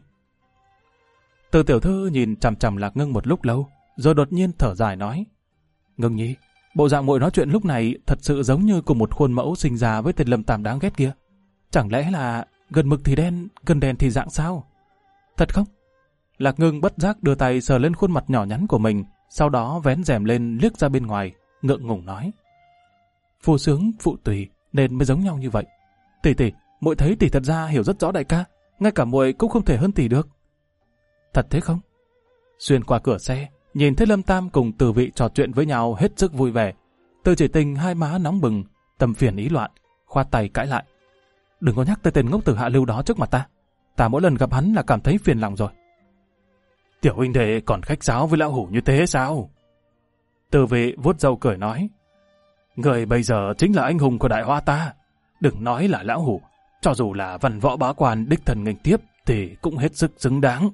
Từ tiểu thư nhìn chằm chằm Lạc Ngưng một lúc lâu, rồi đột nhiên thở dài nói. Ngưng nhi, bộ dạng muội nói chuyện lúc này thật sự giống như cùng một khuôn mẫu sinh ra với tên Lâm Tam đáng ghét kia. Chẳng lẽ là gần mực thì đen, gần đèn thì dạng sao? Thật không? Lạc Ngưng bất giác đưa tay sờ lên khuôn mặt nhỏ nhắn của mình, sau đó vén rèm lên liếc ra bên ngoài, ngượng ngùng nói. Phu sướng, phụ tùy, nên mới giống nhau như vậy. Tỷ, muội thấy tỷ thật ra hiểu rất rõ đại ca, ngay cả muội cũng không thể hơn tỷ được. Thật thế không? Xuyên qua cửa xe, nhìn thấy Lâm Tam cùng Từ Vị trò chuyện với nhau hết sức vui vẻ. Từ Chỉ Tình hai má nóng bừng, tâm phiền ý loạn, khoát tay cãi lại. Đừng có nhắc tới tên ngốc tử hạ lưu đó trước mặt ta. Ta mỗi lần gặp hắn là cảm thấy phiền lòng rồi. Tiểu huynh đệ còn khách sáo với lão hủ như thế sao? Từ Vị vuốt râu cười nói. Người bây giờ chính là anh hùng của đại hoa ta. Đừng nói là lão hủ, cho dù là văn võ bá quan đích thần nghênh tiếp thì cũng hết sức xứng đáng.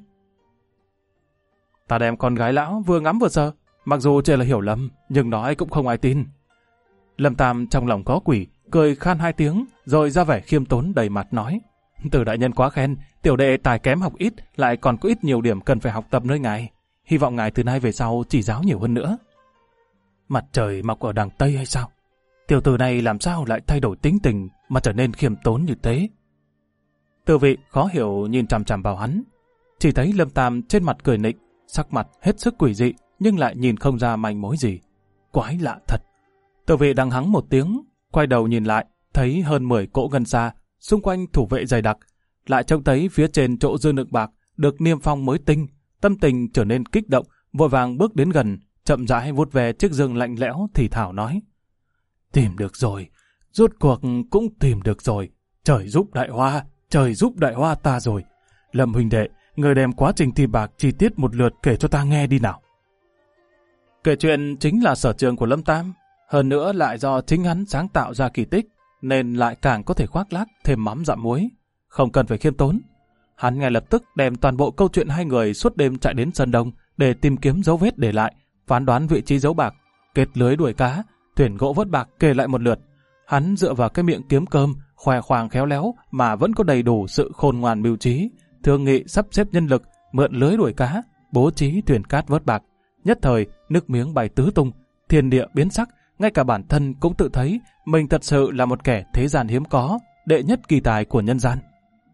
Ta đem con gái lão vừa ngắm vừa sờ, mặc dù chỉ là hiểu lầm, nhưng nói cũng không ai tin. Lâm Tam trong lòng có quỷ, cười khan 2 tiếng, rồi ra vẻ khiêm tốn đầy mặt nói. Từ đại nhân quá khen, tiểu đệ tài kém học ít, lại còn có ít nhiều điểm cần phải học tập nơi ngài. Hy vọng ngài từ nay về sau chỉ giáo nhiều hơn nữa. Mặt trời mọc ở đằng Tây hay sao? Tiểu tử này làm sao lại thay đổi tính tình mà trở nên khiêm tốn như thế? Từ Vị khó hiểu nhìn chằm chằm vào hắn. Chỉ thấy Lâm Tam trên mặt cười nịnh, sắc mặt hết sức quỷ dị, nhưng lại nhìn không ra manh mối gì. Quái lạ thật. Từ Vị đằng hắng một tiếng, quay đầu nhìn lại, thấy hơn 10 cỗ ngân xa, xung quanh thủ vệ dày đặc, lại trông thấy phía trên chỗ dư lượng bạc được niêm phong mới tinh, tâm tình trở nên kích động, vội vàng bước đến gần, chậm rãi vuốt về chiếc giường lạnh lẽo thì thảo nói. Tìm được rồi, rốt cuộc cũng tìm được rồi, trời giúp đại hoa ta rồi. Lâm huynh đệ, người đem quá trình thi bạc chi tiết một lượt kể cho ta nghe đi nào. Kể chuyện chính là sở trường của Lâm Tam, hơn nữa lại do chính hắn sáng tạo ra kỳ tích, nên lại càng có thể khoác lác thêm mắm dặm muối, không cần phải khiêm tốn. Hắn ngay lập tức đem toàn bộ câu chuyện hai người suốt đêm chạy đến Sơn Đông để tìm kiếm dấu vết để lại, phán đoán vị trí dấu bạc, kết lưới đuổi cá, thuyền gỗ vớt bạc kể lại một lượt. Hắn dựa vào cái miệng kiếm cơm, khoe khoang khéo léo mà vẫn có đầy đủ sự khôn ngoan mưu trí, thương nghị sắp xếp nhân lực, mượn lưới đuổi cá, bố trí thuyền cát vớt bạc. Nhất thời, nước miếng bay tứ tung, thiên địa biến sắc, ngay cả bản thân cũng tự thấy mình thật sự là một kẻ thế gian hiếm có, đệ nhất kỳ tài của nhân gian.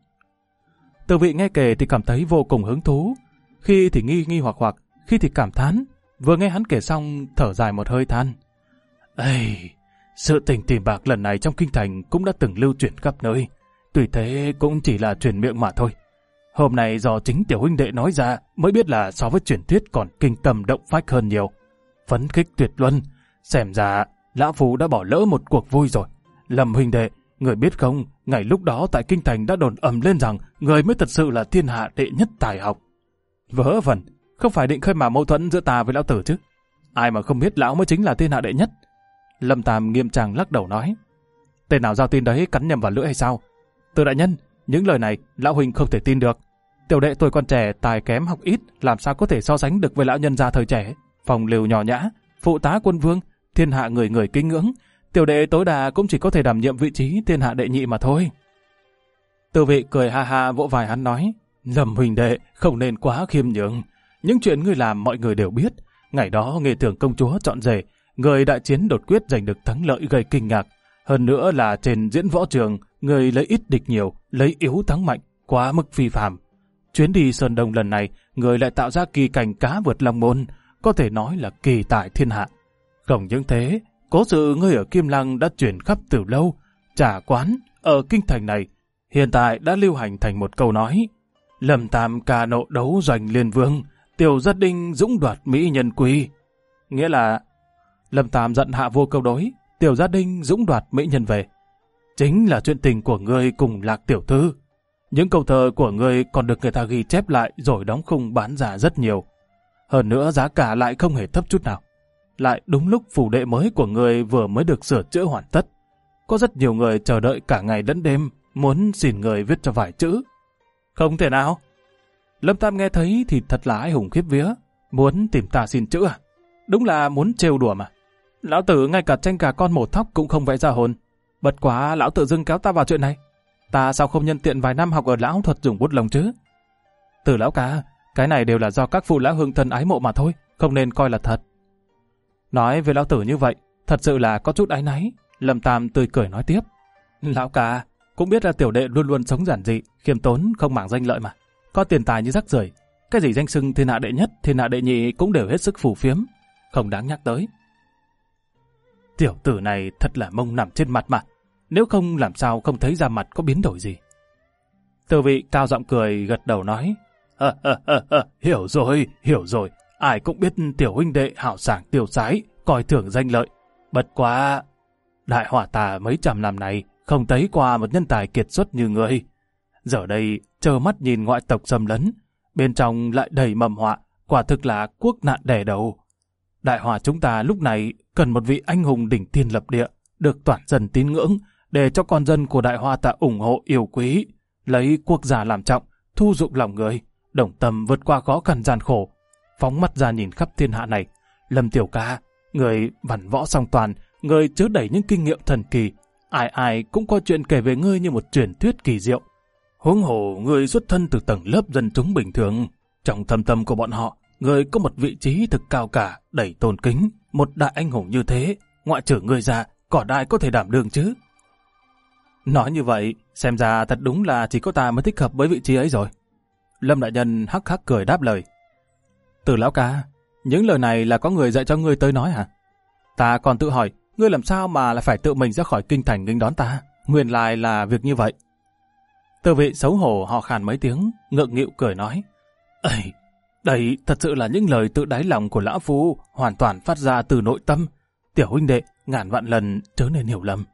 Từ Vị nghe kể thì cảm thấy vô cùng hứng thú, khi thì nghi hoặc, khi thì cảm thán. Vừa nghe hắn kể xong, thở dài một hơi than. Ây, sự tình tìm bạc lần này trong kinh thành cũng đã từng lưu truyền khắp nơi, tuy thế cũng chỉ là truyền miệng mà thôi. Hôm nay do chính tiểu huynh đệ nói ra mới biết là so với truyền thuyết còn kinh tâm động phách hơn nhiều. Phấn khích tuyệt luân, xem ra lão phu đã bỏ lỡ một cuộc vui rồi. Lâm huynh đệ, người biết không, ngày lúc đó tại kinh thành đã đồn ầm lên rằng người mới thật sự là thiên hạ đệ nhất tài học. Vớ vẩn, không phải định khơi mào mâu thuẫn giữa ta với lão tử chứ? Ai mà không biết lão mới chính là thiên hạ đệ nhất. Lâm Tam nghiêm trang lắc đầu nói. Tên nào giao tin đấy cắn nhầm vào lưỡi hay sao? Từ đại nhân, những lời này lão huynh không thể tin được. Tiểu đệ tuổi còn trẻ, tài kém học ít, làm sao có thể so sánh được với lão nhân gia thời trẻ. Phong lưu nhỏ nhã, phụ tá quân vương, thiên hạ người người kính ngưỡng. Tiểu đệ tối đa cũng chỉ có thể đảm nhiệm vị trí thiên hạ đệ nhị mà thôi. Từ vị cười ha ha vỗ vai hắn nói, Lâm huynh đệ không nên quá khiêm nhường. Những chuyện ngươi làm mọi người đều biết. Ngày đó Nghê Thường công chúa chọn rể, người đại chiến đột quyết giành được thắng lợi gây kinh ngạc. Hơn nữa là trên diễn võ trường, người lấy ít địch nhiều, lấy yếu thắng mạnh, quá mức phi phàm. Chuyến đi Sơn Đông lần này, người lại tạo ra kỳ cảnh cá vượt long môn, có thể nói là kỳ tài thiên hạ. Không những thế, cố sự ngươi ở Kim Lăng đã truyền khắp từ lâu, trà quán ở kinh thành này hiện tại đã lưu hành thành một câu nói: Lâm Tam ca nộ đấu giành liên vương, Tiểu Gia Đinh dũng đoạt mỹ nhân quý. Nghĩa là Lâm Tam giận hạ vua câu đối, Tiểu Gia Đinh dũng đoạt mỹ nhân về. Chính là chuyện tình của ngươi cùng Lạc tiểu thư. Những câu thơ của ngươi còn được người ta ghi chép lại rồi đóng khung bán ra rất nhiều. Hơn nữa giá cả lại không hề thấp chút nào. Lại đúng lúc phủ đệ mới của ngươi vừa mới được sửa chữa hoàn tất. Có rất nhiều người chờ đợi cả ngày lẫn đêm, muốn xin người viết cho vài chữ. Không thể nào. Lâm Tam nghe thấy thì thật là ai hùng khiếp vía. Muốn tìm ta xin chữ à? Đúng là muốn trêu đùa mà. Lão tử ngay cả tranh gà con mổ thóc cũng không vẽ ra hồn. Bất quá lão tự dưng kéo ta vào chuyện này. Ta sao không nhân tiện vài năm học ở lão thuật dùng bút lông chứ? Từ lão ca, cái này đều là do các phụ lão hương thân ái mộ mà thôi, không nên coi là thật. Nói với lão tử như vậy, thật sự là có chút áy náy. Lâm Tam tươi cười nói tiếp. Lão ca, cũng biết là tiểu đệ luôn luôn sống giản dị, khiêm tốn, không màng danh lợi mà. Có tiền tài như rắc rưởi, cái gì danh xưng thiên hạ đệ nhất, thiên hạ đệ nhị cũng đều hết sức phù phiếm, không đáng nhắc tới. Tiểu tử này thật là mông nằm trên mặt mà, nếu không làm sao không thấy da mặt có biến đổi gì. Từ vị cao giọng cười gật đầu nói, hiểu rồi, ai cũng biết tiểu huynh đệ hào sảng tiêu sái, coi thường danh lợi. Bất quá, đại hỏa tà mấy trăm năm này không thấy qua một nhân tài kiệt xuất như người. Giờ đây trơ mắt nhìn ngoại tộc xâm lấn, bên trong lại đầy mầm họa, quả thực là quốc nạn đè đầu. Đại hỏa chúng ta lúc này cần một vị anh hùng đỉnh thiên lập địa, được toàn dân tín ngưỡng, để cho con dân của đại hoa ta ủng hộ yêu quý, lấy quốc gia làm trọng, thu dụng lòng người, đồng tâm vượt qua khó khăn gian khổ. Phóng mắt ra nhìn khắp thiên hạ này, Lâm tiểu ca, người văn võ song toàn, người chứa đẩy những kinh nghiệm thần kỳ, ai ai cũng có chuyện kể về ngươi như một truyền thuyết kỳ diệu. Huống hồ người xuất thân từ tầng lớp dân chúng bình thường, trong thâm tâm của bọn họ, người có một vị trí thực cao cả, đầy tôn kính, một đại anh hùng như thế, ngoại trừ người ra, còn ai có thể đảm đương chứ? Nói như vậy, xem ra thật đúng là chỉ có ta mới thích hợp với vị trí ấy rồi. Lâm đại nhân hắc hắc cười đáp lời. Từ lão ca, những lời này là có người dạy cho ngươi tới nói hả? Ta còn tự hỏi, ngươi làm sao mà lại phải tự mình ra khỏi kinh thành nghênh đón ta? Nguyên lai là việc như vậy. Từ vị xấu hổ hò khàn mấy tiếng, ngượng nghịu cười nói. Ây, đây thật sự là những lời tự đáy lòng của lão phu, hoàn toàn phát ra từ nội tâm. Tiểu huynh đệ, ngàn vạn lần chớ nên hiểu lầm.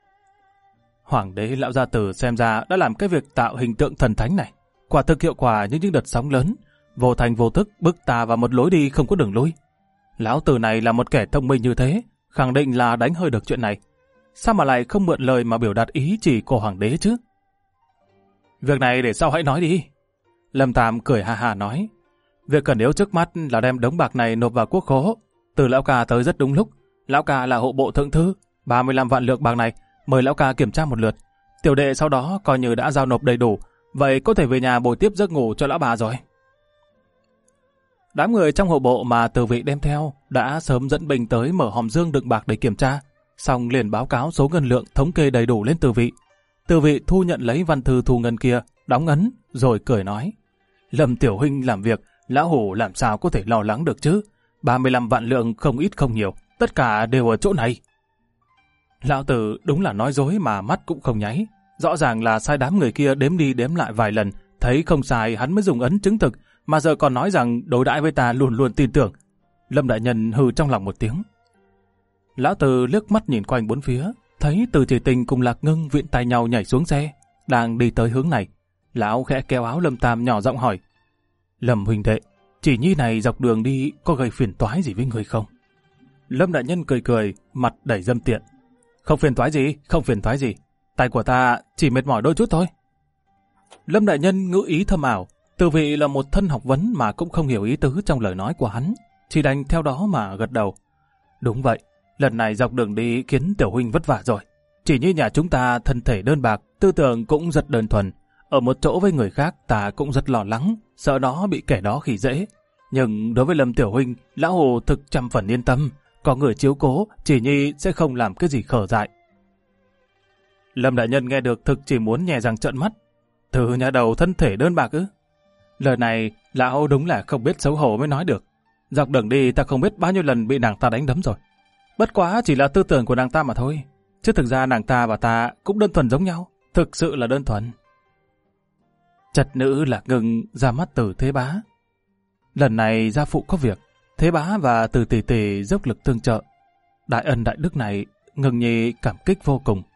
Hoàng đế lão gia tử xem ra đã làm cái việc tạo hình tượng thần thánh này, quả thực hiệu quả như những đợt sóng lớn, vô thành vô thức bức ta vào một lối đi không có đường lui. Lão tử này là một kẻ thông minh như thế, khẳng định là đánh hơi được chuyện này. Sao mà lại không mượn lời mà biểu đạt ý chỉ của hoàng đế chứ? Việc này để sau hãy nói đi. Lâm Tam cười ha ha nói. Việc cần yếu trước mắt là đem đống bạc này nộp vào quốc khố. Từ lão ca tới rất đúng lúc. Lão ca là hộ bộ thượng thư, 35 vạn lượng bạc này mời lão ca kiểm tra một lượt. Tiểu đệ sau đó coi như đã giao nộp đầy đủ, vậy có thể về nhà bồi tiếp giấc ngủ cho lão bà rồi. Đám người trong hộ bộ mà Từ vị đem theo đã sớm dẫn binh tới mở hòm dương đựng bạc để kiểm tra, xong liền báo cáo số ngân lượng thống kê đầy đủ lên Từ vị. Từ vị thu nhận lấy văn thư thu ngân kia, đóng ấn, rồi cười nói. Lâm tiểu huynh làm việc, lão hủ làm sao có thể lo lắng được chứ? 35 vạn lượng không ít không nhiều, tất cả đều ở chỗ này. Lão tử đúng là nói dối mà mắt cũng không nháy. Rõ ràng là sai đám người kia đếm đi đếm lại vài lần, thấy không sai hắn mới dùng ấn chứng thực, mà giờ còn nói rằng đối đãi với ta luôn luôn tin tưởng. Lâm đại nhân hừ trong lòng một tiếng. Lão tử liếc mắt nhìn quanh bốn phía, thấy Từ Chỉ Tình cùng Lạc Ngưng viện tay nhau nhảy xuống xe, đang đi tới hướng này. Lão khẽ kéo áo Lâm Tam nhỏ giọng hỏi. Lâm huynh đệ, chỉ nhi này dọc đường đi có gây phiền toái gì với người không? Lâm đại nhân cười cười, mặt đầy dâm tiện. Không phiền toái gì. Tay của ta chỉ mệt mỏi đôi chút thôi. Lâm đại nhân ngữ ý thâm ảo. Từ vị là một thân học vấn mà cũng không hiểu ý tứ trong lời nói của hắn, chỉ đành theo đó mà gật đầu. Đúng vậy, Lần này dọc đường đi khiến Tiểu huynh vất vả rồi. Chỉ như nhà chúng ta thân thể đơn bạc, tư tưởng cũng rất đơn thuần. Ở một chỗ với người khác ta cũng rất lo lắng, sợ nó bị kẻ đó khi dễ. Nhưng đối với Lâm Tiểu huynh, lão Hồ thực 100% yên tâm. Có người chiếu cố, chỉ nhi sẽ không làm cái gì khở dại. Lâm đại nhân nghe được thực chỉ muốn nhè răng trợn mắt. Từ nhà đầu thân thể đơn bạc ư? Lời này, lão đúng là không biết xấu hổ mới nói được. Dọc đường đi ta không biết bao nhiêu lần bị nàng ta đánh đấm rồi. Bất quá chỉ là tư tưởng của nàng ta mà thôi. Chứ thực ra nàng ta và ta cũng đơn thuần giống nhau. Thực sự là đơn thuần. Chật nữ Lạc Ngưng ra mắt Từ Thế Bá. Lần này gia phụ có việc, Thế Bá và Từ tỷ tỷ dốc lực tương trợ. Đại ân đại đức này, Ngưng nhi cảm kích vô cùng.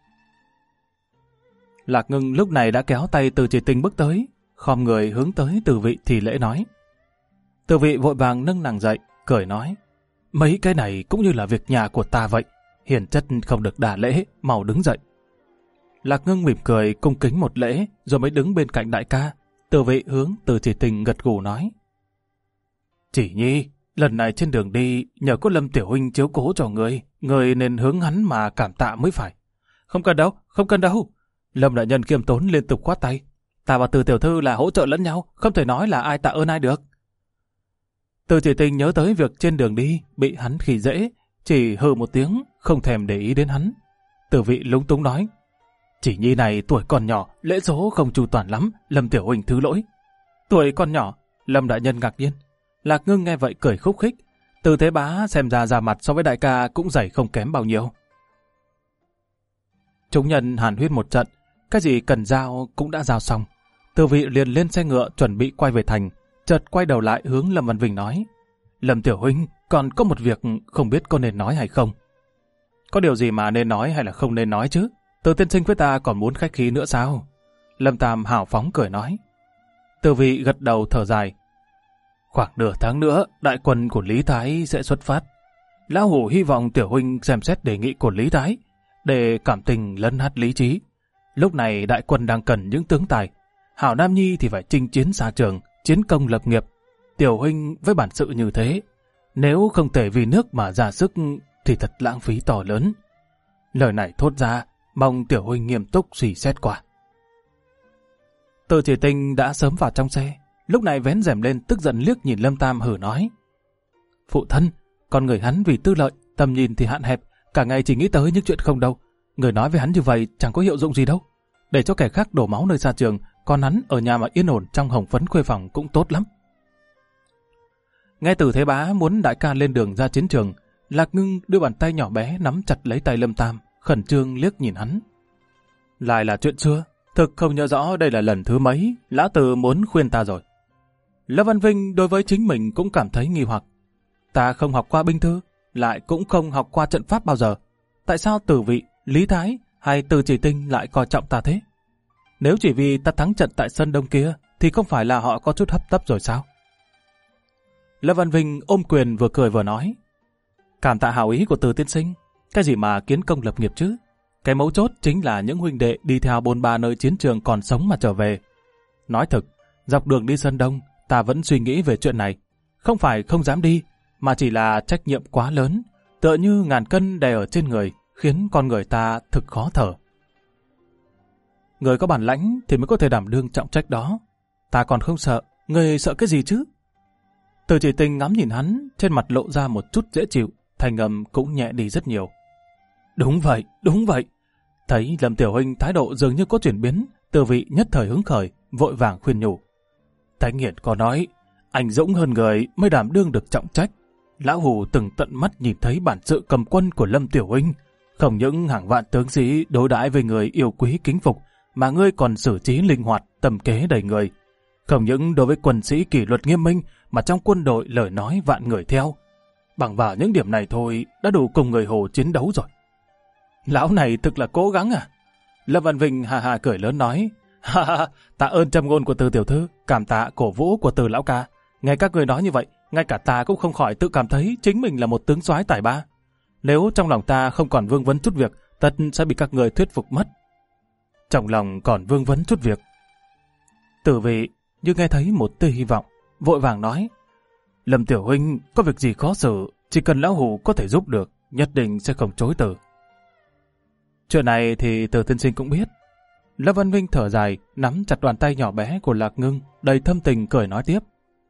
Lạc Ngưng lúc này đã kéo tay Từ Chỉ Tình bước tới, khom người hướng tới Từ Vị thì lễ nói. Từ Vị vội vàng nâng nàng dậy, cười nói: mấy cái này cũng như là việc nhà của ta vậy, hiền chất không được đả lễ, mau đứng dậy. Lạc Ngưng mỉm cười cung kính một lễ, rồi mới đứng bên cạnh đại ca. Từ Vị hướng Từ Chỉ Tình gật gù nói: Chỉ nhi, lần này trên đường đi nhờ có Lâm tiểu huynh chiếu cố cho người nên hướng hắn mà cảm tạ mới phải. Không cần đâu, không cần đâu. Lâm đại nhân kiêm tốn liên tục khoát tay. Ta và Từ tiểu thư là hỗ trợ lẫn nhau, không thể nói là ai tạ ơn ai được. Từ Chỉ Tình nhớ tới việc trên đường đi bị hắn khi dễ, chỉ hừ một tiếng, không thèm để ý đến hắn. Từ Vị lúng túng nói: Chỉ nhi này tuổi còn nhỏ, lễ số không chu toàn lắm, Lâm tiểu huynh thứ lỗi. Tuổi còn nhỏ, Lâm đại nhân ngạc nhiên. Lạc Ngưng nghe vậy cười khúc khích. Từ Thế Bá xem ra mặt so với đại ca cũng dày không kém bao nhiêu. Chúng nhân hàn huyên một trận, cái gì cần giao cũng đã giao xong. Từ Vị liền lên xe ngựa chuẩn bị quay về thành, chợt quay đầu lại hướng Lâm Văn Vinh nói: Lâm tiểu huynh, còn có một việc không biết có nên nói hay không. Có điều gì mà nên nói hay là không nên nói chứ? Từ tiên sinh với ta còn muốn khách khí nữa sao? Lâm Tam hào phóng cười nói. Từ Vị gật đầu thở dài. Khoảng nửa tháng nữa, đại quân của Lý Thái sẽ xuất phát. Lão Hủ hy vọng tiểu huynh xem xét đề nghị của Lý Thái, để cảm tình lấn hát lý trí. Lúc này đại quân đang cần những tướng tài. Hảo Nam Nhi thì phải chinh chiến xa trường, chiến công lập nghiệp. Tiểu huynh với bản sự như thế, nếu không thể vì nước mà ra sức thì thật lãng phí to lớn. Lời này thốt ra, mong tiểu huynh nghiêm túc suy xét qua. Từ Chỉ Tình đã sớm vào trong xe, lúc này vén rèm lên tức giận liếc nhìn Lâm Tam hử nói: Phụ thân, con người hắn vì tư lợi, tầm nhìn thì hạn hẹp, cả ngày chỉ nghĩ tới những chuyện không đâu. Người nói với hắn như vậy chẳng có hiệu dụng gì đâu. Để cho kẻ khác đổ máu nơi xa trường, còn hắn ở nhà mà yên ổn trong hồng phấn khuê phòng cũng tốt lắm. Nghe Từ Thế Bá muốn đại ca lên đường ra chiến trường, Lạc Ngưng đưa bàn tay nhỏ bé nắm chặt lấy tay Lâm Tam, khẩn trương liếc nhìn hắn. Lại là chuyện xưa, thực không nhớ rõ đây là lần thứ mấy lão Từ muốn khuyên ta rồi. Lâm Văn Vinh đối với chính mình cũng cảm thấy nghi hoặc. Ta không học qua binh thư, lại cũng không học qua trận pháp bao giờ. Tại sao Từ Vị, Lý Thái hay Từ Chỉ Tình lại coi trọng ta thế? Nếu chỉ vì ta thắng trận tại sân đông kia, thì không phải là họ có chút hấp tấp rồi sao? Lâm Văn Vinh ôm quyền vừa cười vừa nói: Cảm tạ hảo ý của Từ tiên sinh, cái gì mà kiến công lập nghiệp chứ? Cái mấu chốt chính là những huynh đệ đi theo bôn ba nơi chiến trường còn sống mà trở về. Nói thực, dọc đường đi sân đông, ta vẫn suy nghĩ về chuyện này. Không phải không dám đi, mà chỉ là trách nhiệm quá lớn, tựa như ngàn cân đè ở trên người, khiến con người ta thực khó thở. Người có bản lãnh thì mới có thể đảm đương trọng trách đó. Ta còn không sợ, người sợ cái gì chứ? Từ Chỉ Tình ngắm nhìn hắn, trên mặt lộ ra một chút dễ chịu, thành âm cũng nhẹ đi rất nhiều. Đúng vậy, đúng vậy. Thấy Lâm tiểu huynh thái độ dường như có chuyển biến, Từ Vị nhất thời hứng khởi, vội vàng khuyên nhủ. Thánh hiển có nói, anh dũng hơn người mới đảm đương được trọng trách. Lão Hủ từng tận mắt nhìn thấy bản sự cầm quân của Lâm tiểu huynh, không những hàng vạn tướng sĩ đối đãi với người yêu quý kính phục, mà ngươi còn xử trí linh hoạt, tầm kế đầy người. Không những đối với quân sĩ kỷ luật nghiêm minh, mà trong quân đội lời nói vạn người theo. Bằng vào những điểm này thôi đã đủ cùng người Hồ chiến đấu rồi. Lão này thực là cố gắng à? Lâm Văn Vinh hà hà cười lớn nói: Ha ha, tạ ơn châm ngôn của Từ tiểu thư, cảm tạ cổ vũ của Từ lão ca. Nghe các người nói như vậy, ngay cả ta cũng không khỏi tự cảm thấy chính mình là một tướng soái tài ba. Nếu trong lòng ta không còn vương vấn chút việc, tất sẽ bị các người thuyết phục mất. Trong lòng còn vương vấn chút việc. Từ Vị như nghe thấy một tia hy vọng, vội vàng nói: Lâm tiểu huynh có việc gì khó xử, chỉ cần lão Hủ có thể giúp được, nhất định sẽ không chối từ. Chuyện này thì Từ tiên sinh cũng biết. Lâm Văn Vinh thở dài, nắm chặt bàn tay nhỏ bé của Lạc Ngưng, đầy thâm tình cười nói tiếp.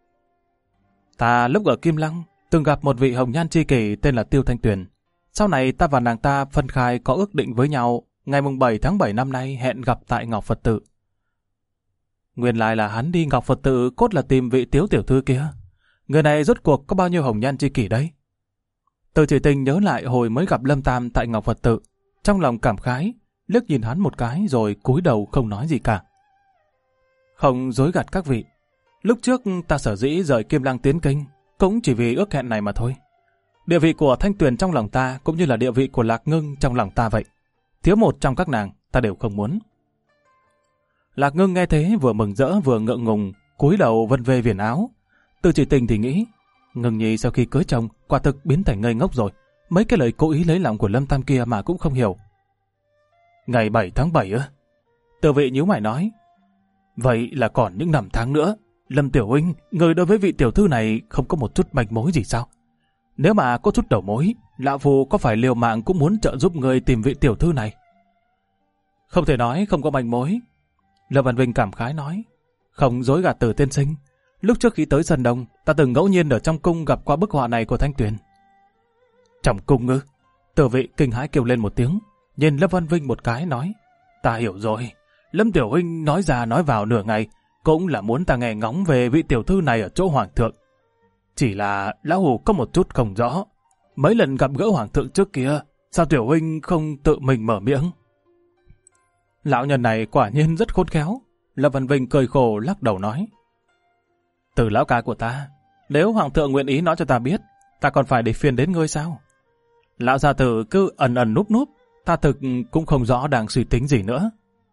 Ta lúc ở Kim Lăng từng gặp một vị hồng nhan tri kỷ tên là Tiêu Thanh Tuyền. Sau này ta và nàng ta phân khai có ước định với nhau, ngày 7 tháng 7 năm nay hẹn gặp tại Ngọc Phật Tự. Nguyên lai là hắn đi Ngọc Phật Tự cốt là tìm vị Tiếu tiểu thư kia. Người này rốt cuộc có bao nhiêu hồng nhan tri kỷ đấy? Từ Chỉ Tình nhớ lại hồi mới gặp Lâm Tam tại Ngọc Phật Tự, trong lòng cảm khái, liếc nhìn hắn một cái rồi cúi đầu không nói gì cả. Không dối gạt các vị, lúc trước ta sở dĩ rời Kim Lăng tiến Kinh cũng chỉ vì ước hẹn này mà thôi. Địa vị của Thanh Tuyền trong lòng ta cũng như là địa vị của Lạc Ngưng trong lòng ta vậy. Thiếu một trong các nàng ta đều không muốn. Lạc Ngưng nghe thế vừa mừng rỡ vừa ngượng ngùng, cúi đầu vân vê viền áo. Từ Chỉ Tình thì nghĩ, Ngưng Nhi sau khi cưới chồng quả thực biến thành ngây ngốc rồi. Mấy cái lời cố ý lấy lòng của Lâm Tam kia mà cũng không hiểu. Ngày 7 tháng 7 ư? Từ Vị nhíu mày nói. Vậy là còn những năm tháng nữa. Lâm Tiểu Huynh, người đối với vị tiểu thư này không có một chút manh mối gì sao? Nếu mà có chút đầu mối, lão phu có phải liều mạng cũng muốn trợ giúp người tìm vị tiểu thư này? Không thể nói không có manh mối. Lâm Văn Vinh cảm khái nói. Không dối gạt Từ tiên sinh. Lúc trước khi tới Sơn Đông, ta từng ngẫu nhiên ở trong cung gặp qua bức họa này của Thanh Tuyền. Trong cung ư? Từ Vị kinh hãi kêu lên một tiếng, nhìn Lâm Văn Vinh một cái nói. Ta hiểu rồi. Lâm Tiểu Huynh nói ra nói vào nửa ngày, cũng là muốn ta nghe ngóng về vị tiểu thư này ở chỗ Hoàng thượng. Chỉ là lão hù có một chút không rõ. Mấy lần gặp gỡ Hoàng thượng trước kia, sao Tiểu Huynh không tự mình mở miệng? Lão nhân này quả nhiên rất khôn khéo. Lâm Văn Vinh cười khổ lắc đầu nói. Từ lão ca của ta, nếu Hoàng thượng nguyện ý nói cho ta biết, ta còn phải để phiền đến ngươi sao? Lão gia tử cứ ẩn ẩn núp núp, ta thực cũng không rõ đang suy tính gì nữa.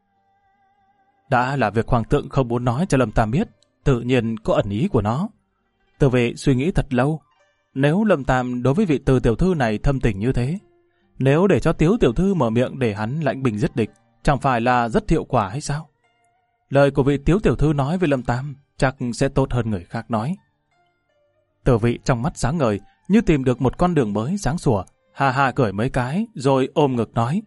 Đã là việc Hoàng thượng không muốn nói cho Lâm Tam biết, tự nhiên có ẩn ý của nó. Từ Vệ suy nghĩ thật lâu, nếu Lâm Tam đối với vị Từ tiểu thư này thâm tình như thế, nếu để cho Tiếu tiểu thư mở miệng để hắn lãnh binh giết địch, chẳng phải là rất hiệu quả hay sao? Lời của vị Tiếu tiểu thư nói với Lâm Tam chắc sẽ tốt hơn người khác nói. Từ Vị trong mắt sáng ngời, như tìm được một con đường mới sáng sủa, ha ha cười mấy cái, rồi ôm ngực nói.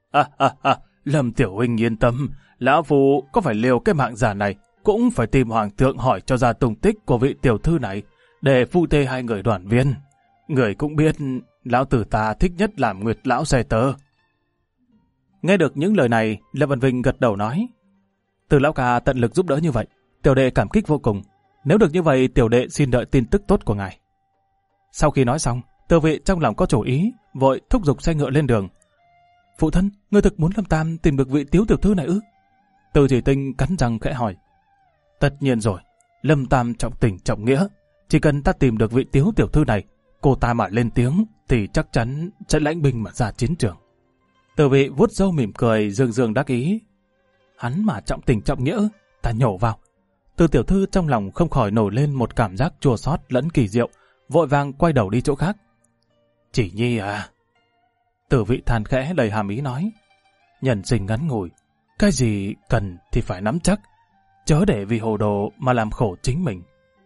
Lâm tiểu huynh yên tâm, lão phu có phải liều cái mạng giả này, cũng phải tìm Hoàng thượng hỏi cho ra tung tích của vị tiểu thư này, để phu thê hai người đoàn viên. Người cũng biết, lão tử ta thích nhất làm nguyệt lão xe tơ. Nghe được những lời này, Lâm Văn Vinh gật đầu nói. Từ lão ca tận lực giúp đỡ như vậy, tiểu đệ cảm kích vô cùng. Nếu được như vậy, tiểu đệ xin đợi tin tức tốt của ngài. Sau khi nói xong, Từ Vị trong lòng có chủ ý, vội thúc giục xe ngựa lên đường. Phụ thân, ngươi thực muốn Lâm Tam tìm được vị Tiếu tiểu thư này ư? Từ Chỉ Tinh cắn răng khẽ hỏi. Tất nhiên rồi, Lâm Tam trọng tình trọng nghĩa. Chỉ cần ta tìm được vị Tiếu tiểu thư này, cô ta mà lên tiếng thì chắc chắn sẽ lãnh binh mà ra chiến trường. Từ Vị vuốt râu mỉm cười, dương dương đắc ý. Hắn mà trọng tình trọng nghĩa, ta nhổ vào. Từ tiểu thư trong lòng không khỏi nổi lên một cảm giác chua xót lẫn kỳ diệu, vội vàng quay đầu đi chỗ khác. Chỉ Nhi à? Từ Vị than khẽ đầy hàm ý nói. Nhân sinh ngắn ngủi, cái gì cần thì phải nắm chắc, chớ để vì hồ đồ mà làm khổ chính mình.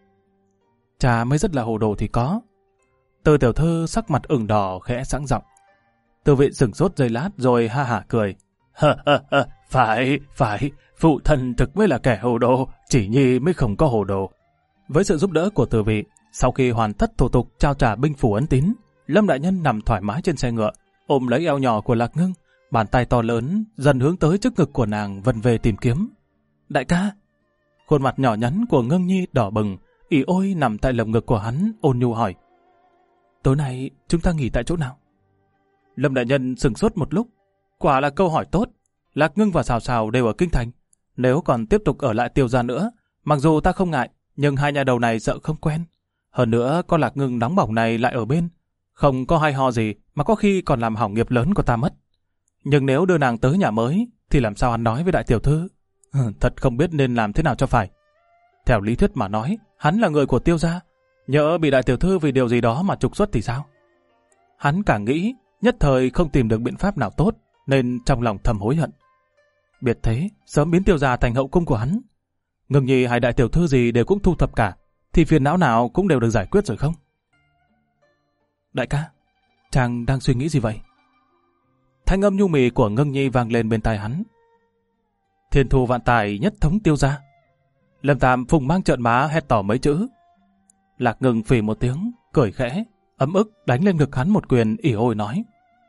Cha mới rất là hồ đồ thì có. Từ tiểu thư sắc mặt ửng đỏ khẽ sẵn giọng. Từ Vị sửng sốt giây lát rồi ha hả cười. Phải, phụ thân thực mới là kẻ hồ đồ, Chỉ Nhi mới không có hồ đồ. Với sự giúp đỡ của Từ Vị, sau khi hoàn tất thủ tục trao trả binh phủ ấn tín, Lâm đại nhân nằm thoải mái trên xe ngựa, ôm lấy eo nhỏ của Lạc Ngưng, bàn tay to lớn dần hướng tới trước ngực của nàng vần về tìm kiếm. Đại ca! Khuôn mặt nhỏ nhắn của Ngưng Nhi đỏ bừng, ỉ ôi nằm tại lồng ngực của hắn, ôn nhu hỏi. Tối nay chúng ta nghỉ tại chỗ nào? Lâm đại nhân sửng sốt một lúc. Quả là câu hỏi tốt. Lạc Ngưng và Sào Sào đều ở Kinh Thành. Nếu còn tiếp tục ở lại Tiêu gia nữa, mặc dù ta không ngại, nhưng hai nhà đầu này sợ không quen. Hơn nữa, con Lạc Ngưng nóng bỏng này lại ở bên. Không có hay ho gì mà có khi còn làm hỏng nghiệp lớn của ta mất. Nhưng nếu đưa nàng tới nhà mới, thì làm sao hắn nói với đại tiểu thư? Thật không biết nên làm thế nào cho phải. Theo lý thuyết mà nói, hắn là người của Tiêu gia. Nhỡ bị đại tiểu thư vì điều gì đó mà trục xuất thì sao? Hắn càng nghĩ, nhất thời không tìm được biện pháp nào tốt, nên trong lòng thầm hối hận. Biệt thế, sớm biến Tiêu gia thành hậu cung của hắn. Ngưng Nhi hay đại tiểu thư gì đều cũng thu thập cả, thì phiền não nào cũng đều được giải quyết rồi không? Đại ca, Chàng đang suy nghĩ gì vậy? Thanh âm nhu mì của Ngưng Nhi vang lên bên tai hắn. Thiên thu vạn tài nhất thống Tiêu gia. Lâm Tam phùng mang trợn má hét tỏ mấy chữ. Lạc Ngưng phì một tiếng, cười khẽ, ấm ức đánh lên ngực hắn một quyền ỉ ôi nói.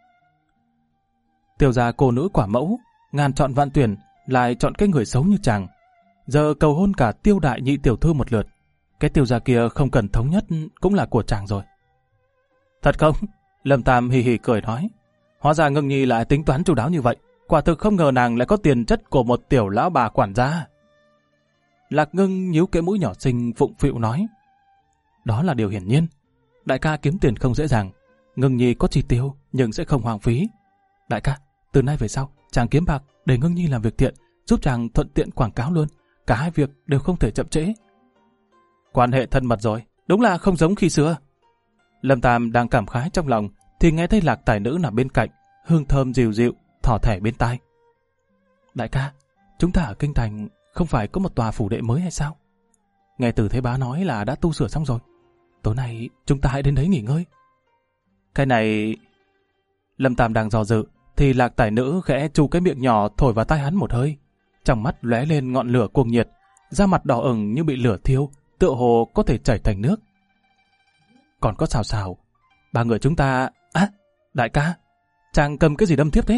Tiêu gia cô nữ quả mẫu, ngàn chọn vạn tuyển, lại chọn cái người xấu như chàng. Giờ cầu hôn cả Tiêu đại nhị tiểu thư một lượt. Cái Tiêu gia kia không cần thống nhất cũng là của chàng rồi. Thật không? Lâm Tam hì hì cười nói. Hóa ra Ngưng Nhi lại tính toán chu đáo như vậy. Quả thực không ngờ nàng lại có tiền chất của một tiểu lão bà quản gia. Lạc Ngưng nhíu cái mũi nhỏ xinh phụng phịu nói. Đó là điều hiển nhiên. Đại ca kiếm tiền không dễ dàng. Ngưng Nhi có chi tiêu nhưng sẽ không hoang phí. Đại ca, từ nay về sau, chàng kiếm bạc để Ngưng Nhi làm việc thiện, giúp chàng thuận tiện quảng cáo luôn. Cả hai việc đều không thể chậm trễ. Quan hệ thân mật rồi, đúng là không giống khi xưa. Lâm Tam đang cảm khái trong lòng, thì nghe thấy Lạc tài nữ nằm bên cạnh, hương thơm dịu dịu, thỏ thẻ bên tai. Đại ca, chúng ta ở Kinh Thành không phải có một tòa phủ đệ mới hay sao? Nghe Từ Thế Bá nói là đã tu sửa xong rồi. Tối nay chúng ta hãy đến đấy nghỉ ngơi. Cái này... Lâm Tam đang dò dự, thì Lạc tài nữ khẽ chu cái miệng nhỏ thổi vào tai hắn một hơi. Trong mắt lóe lên ngọn lửa cuồng nhiệt, da mặt đỏ ửng như bị lửa thiêu, tựa hồ có thể chảy thành nước. Còn có xào xào, ba người chúng ta... Đại ca, chàng cầm cái gì đâm thiếp thế?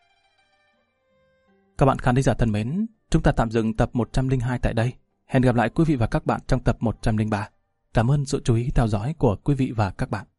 Các bạn khán thính giả thân mến, chúng ta tạm dừng tập 102 tại đây. Hẹn gặp lại quý vị và các bạn trong tập 103. Cảm ơn sự chú ý theo dõi của quý vị và các bạn.